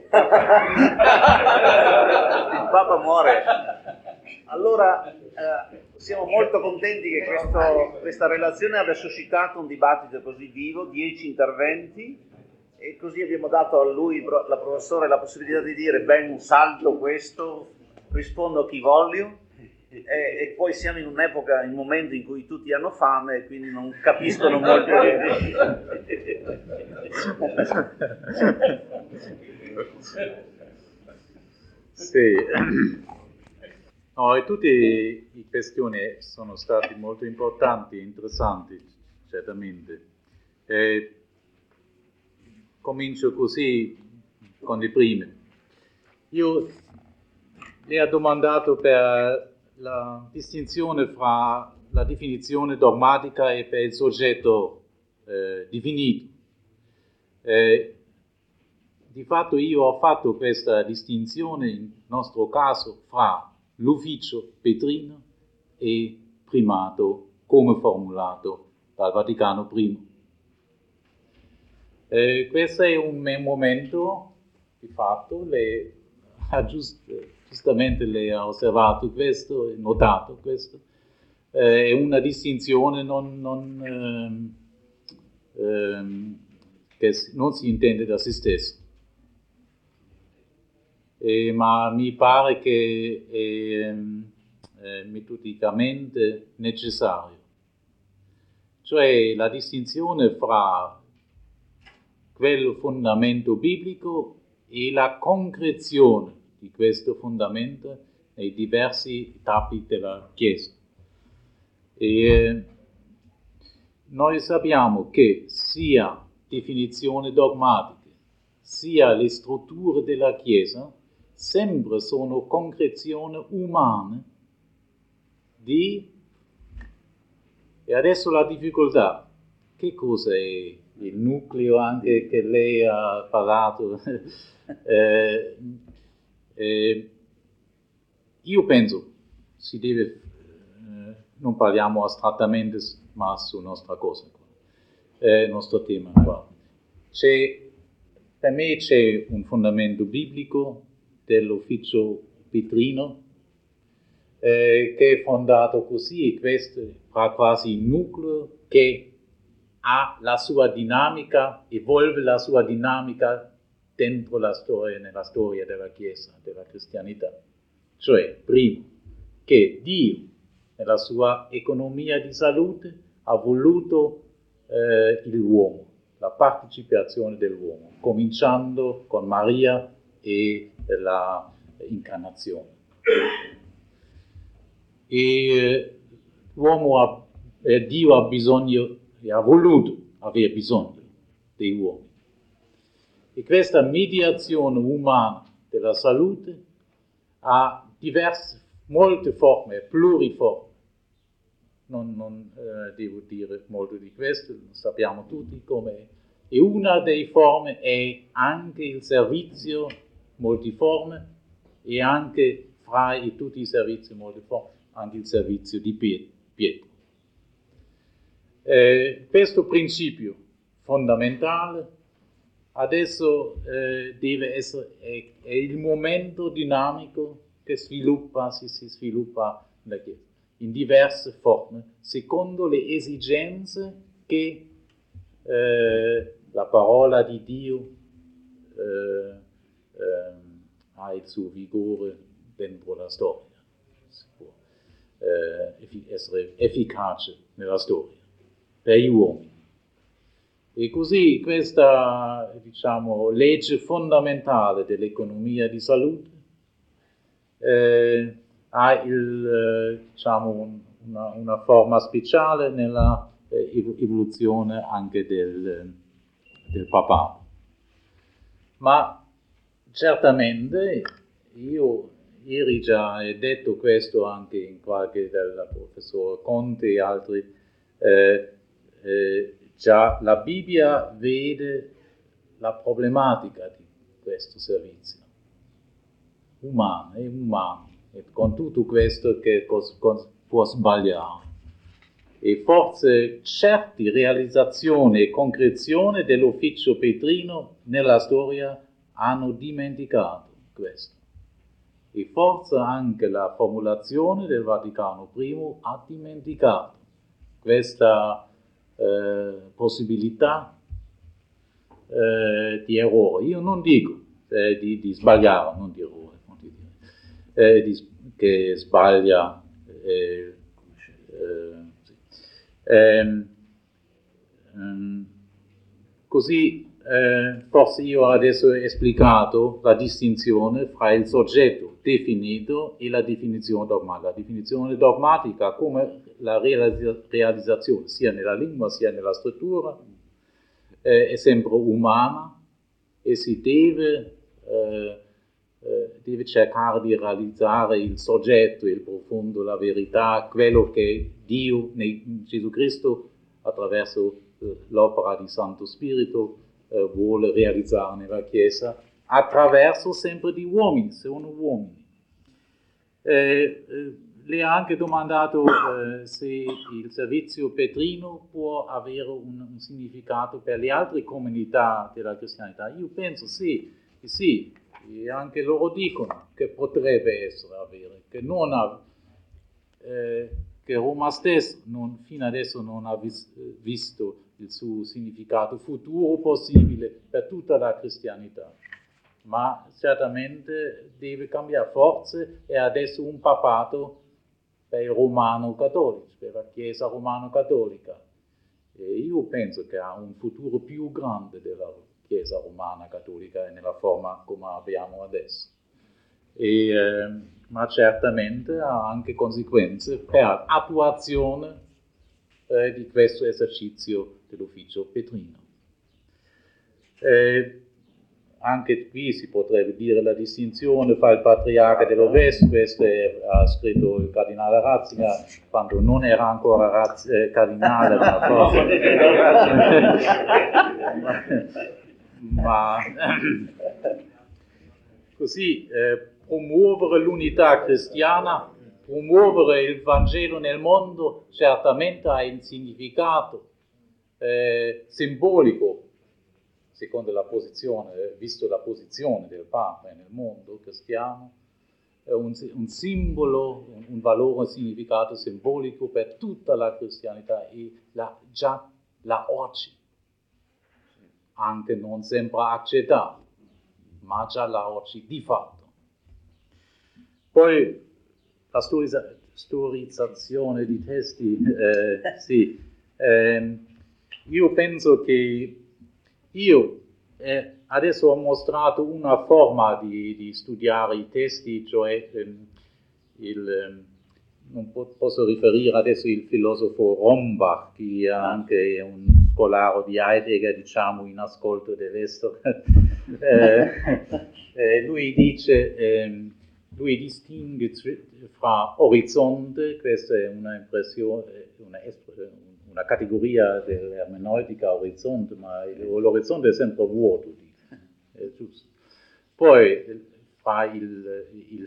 Papa muore. Allora siamo molto contenti che questa relazione abbia suscitato un dibattito così vivo, 10 interventi, e così abbiamo dato a lui, la professore, la possibilità di dire: ben salto questo, rispondo a chi voglio, e poi siamo in un'epoca, in un momento in cui tutti hanno fame e quindi non capiscono molto Sì. No, e tutte le questioni sono state molto importanti, interessanti, certamente. Comincio così con le prime. Io le ho domandato per la distinzione fra la definizione dogmatica e per il soggetto definito. Di fatto io ho fatto questa distinzione, in nostro caso, fra l'ufficio petrino e primato come formulato dal Vaticano I. Questo è un momento, di fatto, giustamente lei ha osservato questo, notato questo, è una distinzione che non si intende da se stesso. ma mi pare che è metodicamente necessario. Cioè la distinzione fra quel fondamento biblico e la concrezione di questo fondamento nei diversi tappi della Chiesa. E noi sappiamo che sia definizioni dogmatiche, sia le strutture della Chiesa, sempre sono concrezioni umane di... E adesso la difficoltà, che cosa è il nucleo anche che lei ha parlato? Io penso, si deve, non parliamo astrattamente, ma su nostra cosa, nostro tema qua. Per me c'è un fondamento biblico dell'ufficio Petrino, che è fondato così, e questo fa quasi il nucleo che ha la sua dinamica, evolve la sua dinamica dentro la storia, nella storia della Chiesa, della cristianità. Cioè, primo, che Dio, nella sua economia di salute, ha voluto l'uomo, la partecipazione dell'uomo, cominciando con Maria e la incarnazione. E Dio ha bisogno e ha voluto avere bisogno dei uomini. E questa mediazione umana della salute ha molte forme, pluriforme. Non devo dire molto di questo, lo sappiamo tutti come. E una delle forme è anche il servizio multiforme e anche fra tutti i servizi multiformi, anche il servizio di Pietro. Questo principio fondamentale adesso deve essere è il momento dinamico che si sviluppa nella Chiesa in diverse forme secondo le esigenze che la parola di Dio ha il suo vigore dentro la storia, si può essere efficace nella storia per gli uomini. E così questa, legge fondamentale dell'economia di salute ha una forma speciale nella evoluzione anche del papato. Ma certamente, io ieri già ho detto questo anche in qualche del professor Conte e altri, già la Bibbia vede la problematica di questo servizio umano, è umano, e con tutto questo che può sbagliare. E forse certe realizzazioni e concrezioni dell'ufficio Petrino nella storia hanno dimenticato questo. E forse anche la formulazione del Vaticano I ha dimenticato questa possibilità di errore. Io non dico di sbagliare, non di errore, non di dire, che sbaglia. Così forse io adesso ho esplicato la distinzione fra il soggetto definito e la definizione dogmatica. La definizione dogmatica come la realizzazione sia nella lingua sia nella struttura è sempre umana e si deve cercare di realizzare il soggetto, il profondo, la verità, quello che Dio, Gesù Cristo, attraverso l'opera di Santo Spirito, vuole realizzare nella Chiesa, attraverso sempre di uomini, sono uomini. Le ha anche domandato se il servizio Petrino può avere un significato per le altre comunità della cristianità. Io penso sì, e anche loro dicono che potrebbe essere avere, che non ha, che Roma stesso fino adesso non ha visto il suo significato futuro possibile per tutta la cristianità. ma certamente deve cambiare forse, è adesso un papato per il romano cattolico, per la Chiesa romano-cattolica. E io penso che ha un futuro più grande della Chiesa romana cattolica nella forma come abbiamo adesso. Ma certamente ha anche conseguenze per attuazione di questo esercizio dell'ufficio petrino. Anche qui si potrebbe dire la distinzione fra il patriarca dell'Ovest, questo ha scritto il cardinale Ratzinger quando non era ancora cardinale, ma così promuovere l'unità cristiana, promuovere il Vangelo nel mondo certamente ha un significato simbolico, secondo la posizione, visto la posizione del Papa nel mondo cristiano, un simbolo, un valore, un significato simbolico per tutta la cristianità e già la oggi, anche non sempre accettata, ma già la oggi di fatto. Poi la storizzazione di testi, sì, io penso che io adesso ho mostrato una forma di studiare i testi, cioè non posso riferire adesso il filosofo Rombach, che è anche un scolaro di Heidegger, diciamo, in ascolto dell'estero. Lui dice, lui distingue fra orizzonte, questa è una impressione, una categoria dell'ermeneutica orizzonte, ma l'orizzonte è sempre vuoto, è giusto. Poi fra il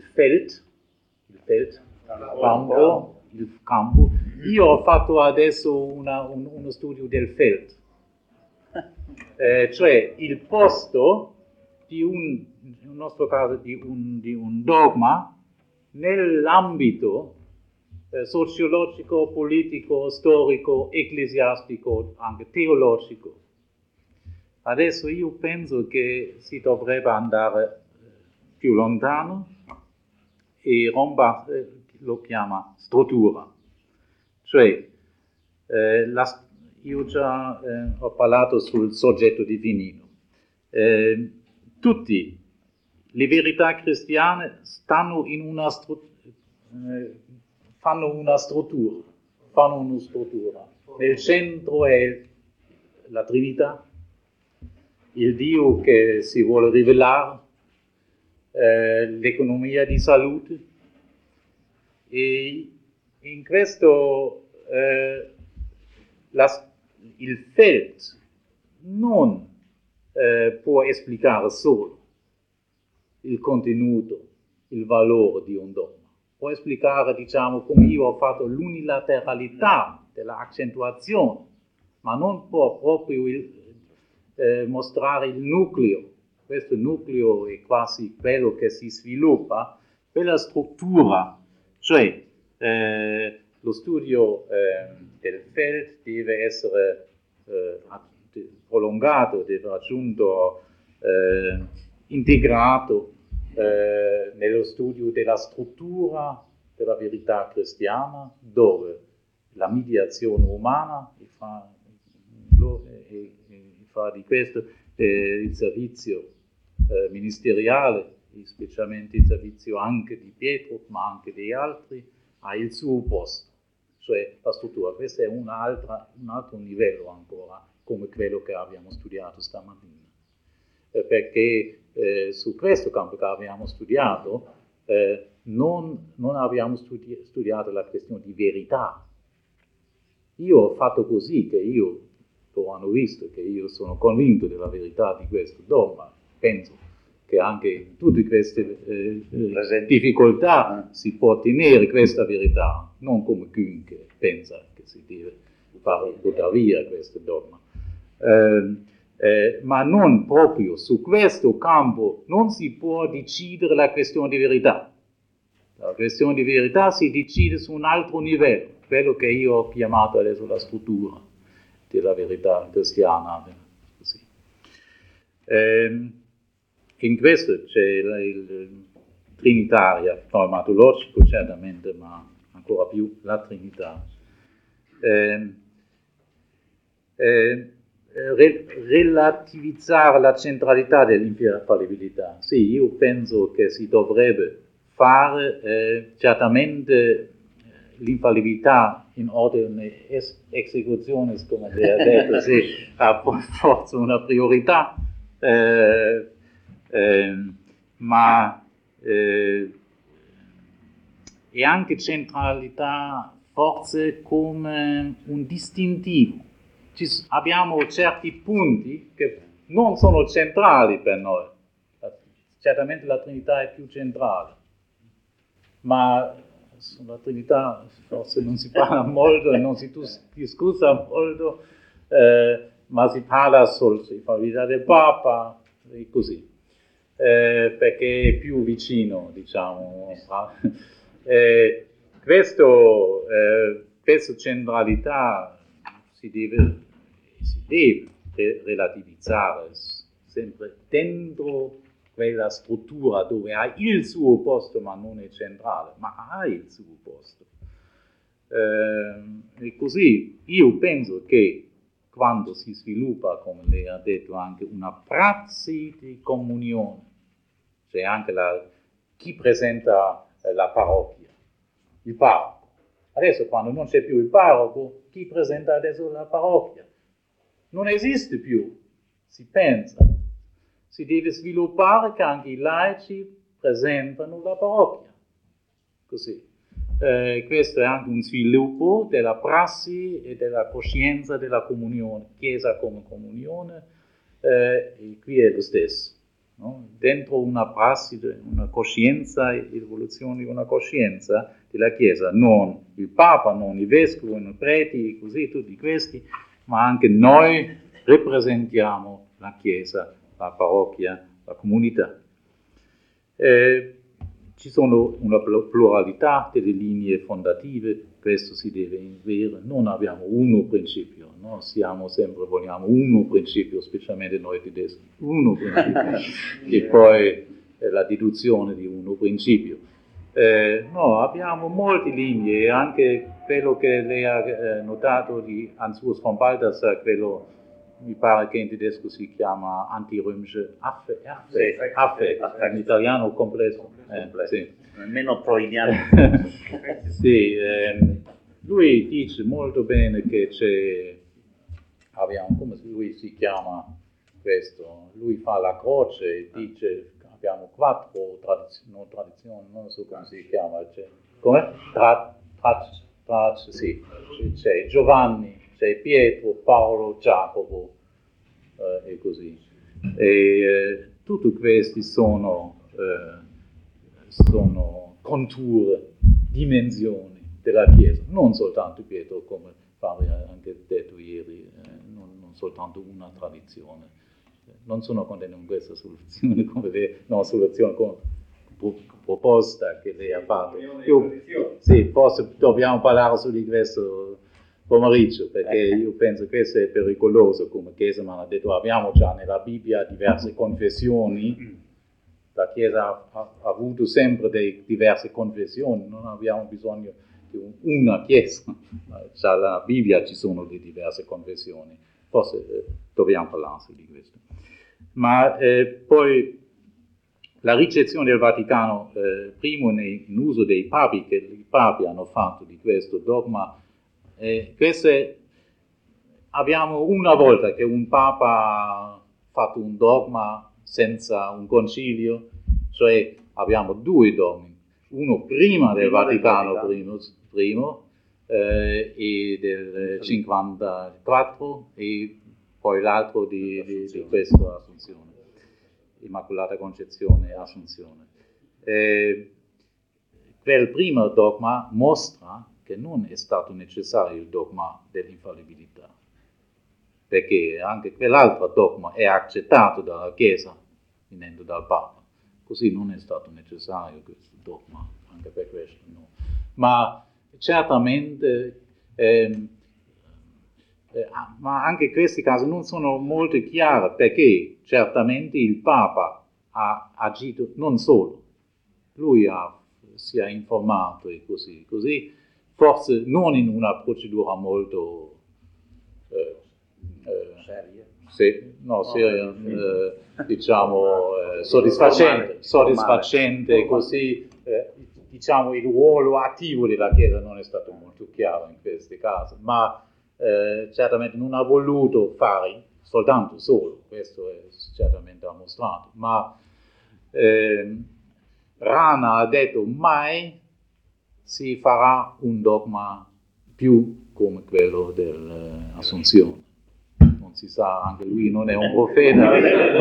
campo. Io ho fatto adesso uno studio del Feld, cioè il posto di nel nostro caso di un dogma nell'ambito sociologico, politico, storico, ecclesiastico, anche teologico. Adesso io penso che si dovrebbe andare più lontano e Rombach lo chiama struttura. Cioè, io già ho parlato sul soggetto divino. Tutte le verità cristiane stanno in una fanno una struttura. Nel centro è la Trinità, il Dio che si vuole rivelare, l'economia di salute, e in questo il Feld non può esplicare solo il contenuto, il valore di un dogma. Può esplicare, diciamo, come io ho fatto l'unilateralità dell'accentuazione, ma non può proprio mostrare il nucleo. Questo nucleo è quasi quello che si sviluppa, quella struttura, cioè lo studio del Feld deve essere prolungato, deve raggiunto, integrato nello studio della struttura della verità cristiana, dove la mediazione umana fa di questo il servizio ministeriale, specialmente il servizio anche di Pietro, ma anche di altri, ha il suo posto, cioè la struttura. Questo è un altro livello ancora, come quello che abbiamo studiato stamattina. Perché su questo campo che abbiamo studiato non abbiamo studiato la questione di verità. Io ho fatto così, che lo hanno visto, che io sono convinto della verità di questo dogma. Penso che anche in tutte queste difficoltà si può ottenere questa verità, non come chiunque pensa che si deve fare buttare via questo dogma. Ma non proprio su questo campo non si può decidere la questione di verità. La questione di verità si decide su un altro livello, quello che io ho chiamato adesso la struttura della verità cristiana. Così. in questo c'è il trinitaria, pneumatologico certamente, ma ancora più la Trinità. Relativizzare la centralità dell'infallibilità. Sì, io penso che si dovrebbe fare certamente l'infallibilità in ordine esecuzione, come lei ha detto, sì, ha forse una priorità, ma e anche centralità forse come un distintivo. Abbiamo certi punti che non sono centrali per noi. Certamente la Trinità è più centrale, ma sulla Trinità forse non si parla molto e non si discussa molto, ma si parla solo dell'infallibilità del Papa e così, perché è più vicino, diciamo. Questa centralità si deve relativizzare sempre dentro quella struttura dove ha il suo posto, ma non è centrale, ma ha il suo posto. E così io penso che quando si sviluppa, come lei ha detto, anche una prassi di comunione, c'è anche chi presenta la parrocchia, il parroco. Adesso quando non c'è più il parroco, chi presenta adesso la parrocchia? Non esiste più, si pensa. Si deve sviluppare che anche i laici presentano la parrocchia. Così. Questo è anche un sviluppo della prassi e della coscienza della comunione, Chiesa come comunione, e qui è lo stesso. No? Dentro una prassi, una coscienza, l'evoluzione di una coscienza della Chiesa, non il Papa, non i vescovi, non i preti, così, tutti questi, ma anche noi rappresentiamo la Chiesa, la parrocchia, la comunità. Ci sono una pluralità delle linee fondative, questo si deve avere, non abbiamo uno principio, no? Vogliamo uno principio, specialmente noi tedeschi, uno principio, e poi la deduzione di uno principio. No, abbiamo molte linee, anche quello che lei ha notato di Hans-Urs von Balthasar, quello mi pare che in tedesco si chiama antirömische Affekt, in italiano complesso. Sì. Meno freudiano. Sì, lui dice molto bene che come lui si chiama questo, lui fa la croce e dice abbiamo 4 tradizioni, non so come si chiama, come? Sì, c'è Giovanni, c'è Pietro, Paolo, Giacomo e così. E tutti questi sono conture, dimensioni della Chiesa, non soltanto Pietro, come Fabio ha anche detto ieri, non soltanto una tradizione. Non sono contento con questa soluzione, proposta che lei ha fatto. Sì, forse dobbiamo parlare su di questo pomeriggio, perché io penso che questo è pericoloso, come Cheseman ha detto, abbiamo già nella Bibbia diverse confessioni, la Chiesa ha avuto sempre diverse confessioni, non abbiamo bisogno di una Chiesa, già nella Bibbia ci sono le diverse confessioni, forse dobbiamo parlare su di questo. Ma poi la ricezione del Vaticano I in uso dei papi, che i papi hanno fatto di questo dogma, abbiamo una volta che un papa ha fatto un dogma senza un concilio, cioè abbiamo 2 dogmi, uno prima del Vaticano I e del 54 e poi l'altro di questa Assunzione, Immacolata Concezione e Assunzione. Quel primo dogma mostra che non è stato necessario il dogma dell'infallibilità, perché anche quell'altro dogma è accettato dalla Chiesa, venendo dal Papa, così non è stato necessario questo dogma, anche per questo no. Ma certamente, ma anche questi casi non sono molto chiari, perché certamente il Papa ha agito non solo, lui si è informato e così, forse non in una procedura molto seria, diciamo soddisfacente, così diciamo il ruolo attivo della Chiesa non è stato molto chiaro in questi casi, ma certamente non ha voluto fare soltanto solo, questo è certamente dimostrato, ma Rana ha detto mai si farà un dogma più come quello dell'Assunzione. Non si sa, anche lui non è un profeta,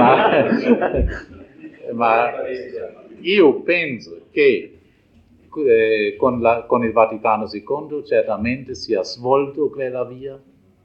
ma io penso che con il Vaticano II certamente si è svolto quella via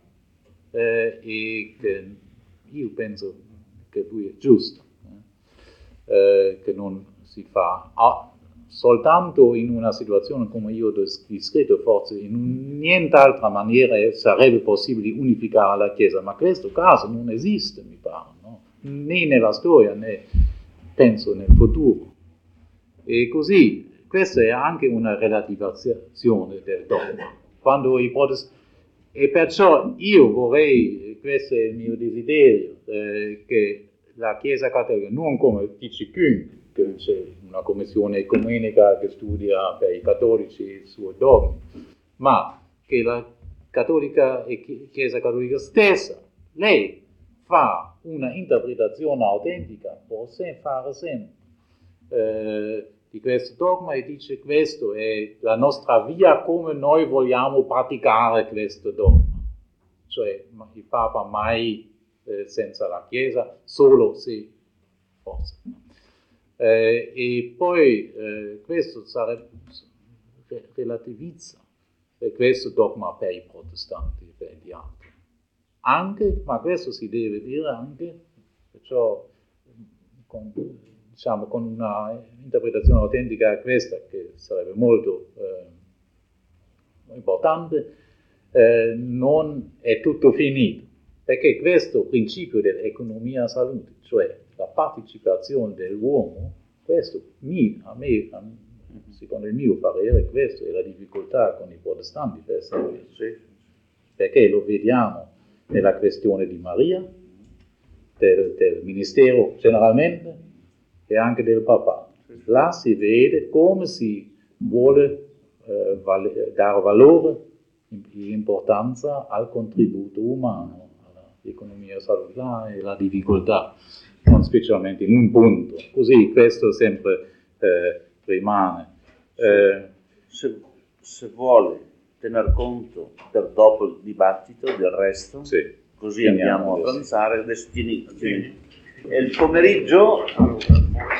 e che io penso che lui è giusto, che non si fa soltanto in una situazione come io ho descritto, forse in nient'altra maniera sarebbe possibile unificare la Chiesa, ma questo caso non esiste, mi pare, no? Né nella storia né penso nel futuro. E così questa è anche una relativizzazione del dogma. Quando e perciò io vorrei, questo è il mio desiderio, che la Chiesa Cattolica, non come dice Kühn, che c'è una commissione ecumenica che studia per i cattolici il suo dogma, ma che la Chiesa Cattolica stessa, lei fa una interpretazione autentica, può fare sempre, di questo dogma e dice questo è la nostra via come noi vogliamo praticare questo dogma. Cioè il Papa mai senza la Chiesa, solo se forse. E poi questo relativizza questo dogma per i protestanti e per gli altri. Anche, ma questo si deve dire anche, perciò con una interpretazione autentica questa, che sarebbe molto importante, non è tutto finito, perché questo principio dell'economia salute, cioè la partecipazione dell'uomo, questo secondo il mio parere, questa è la difficoltà con i protestanti per esempio, perché lo vediamo nella questione di Maria, del ministero generalmente e anche del papato. Là si vede come si vuole dare valore e importanza al contributo umano, all'economia salutare e alla difficoltà, non specialmente in un punto. Così questo sempre rimane. Se vuole tener conto per dopo il dibattito del resto, così andiamo a pranzare. Adesso tieni. E il pomeriggio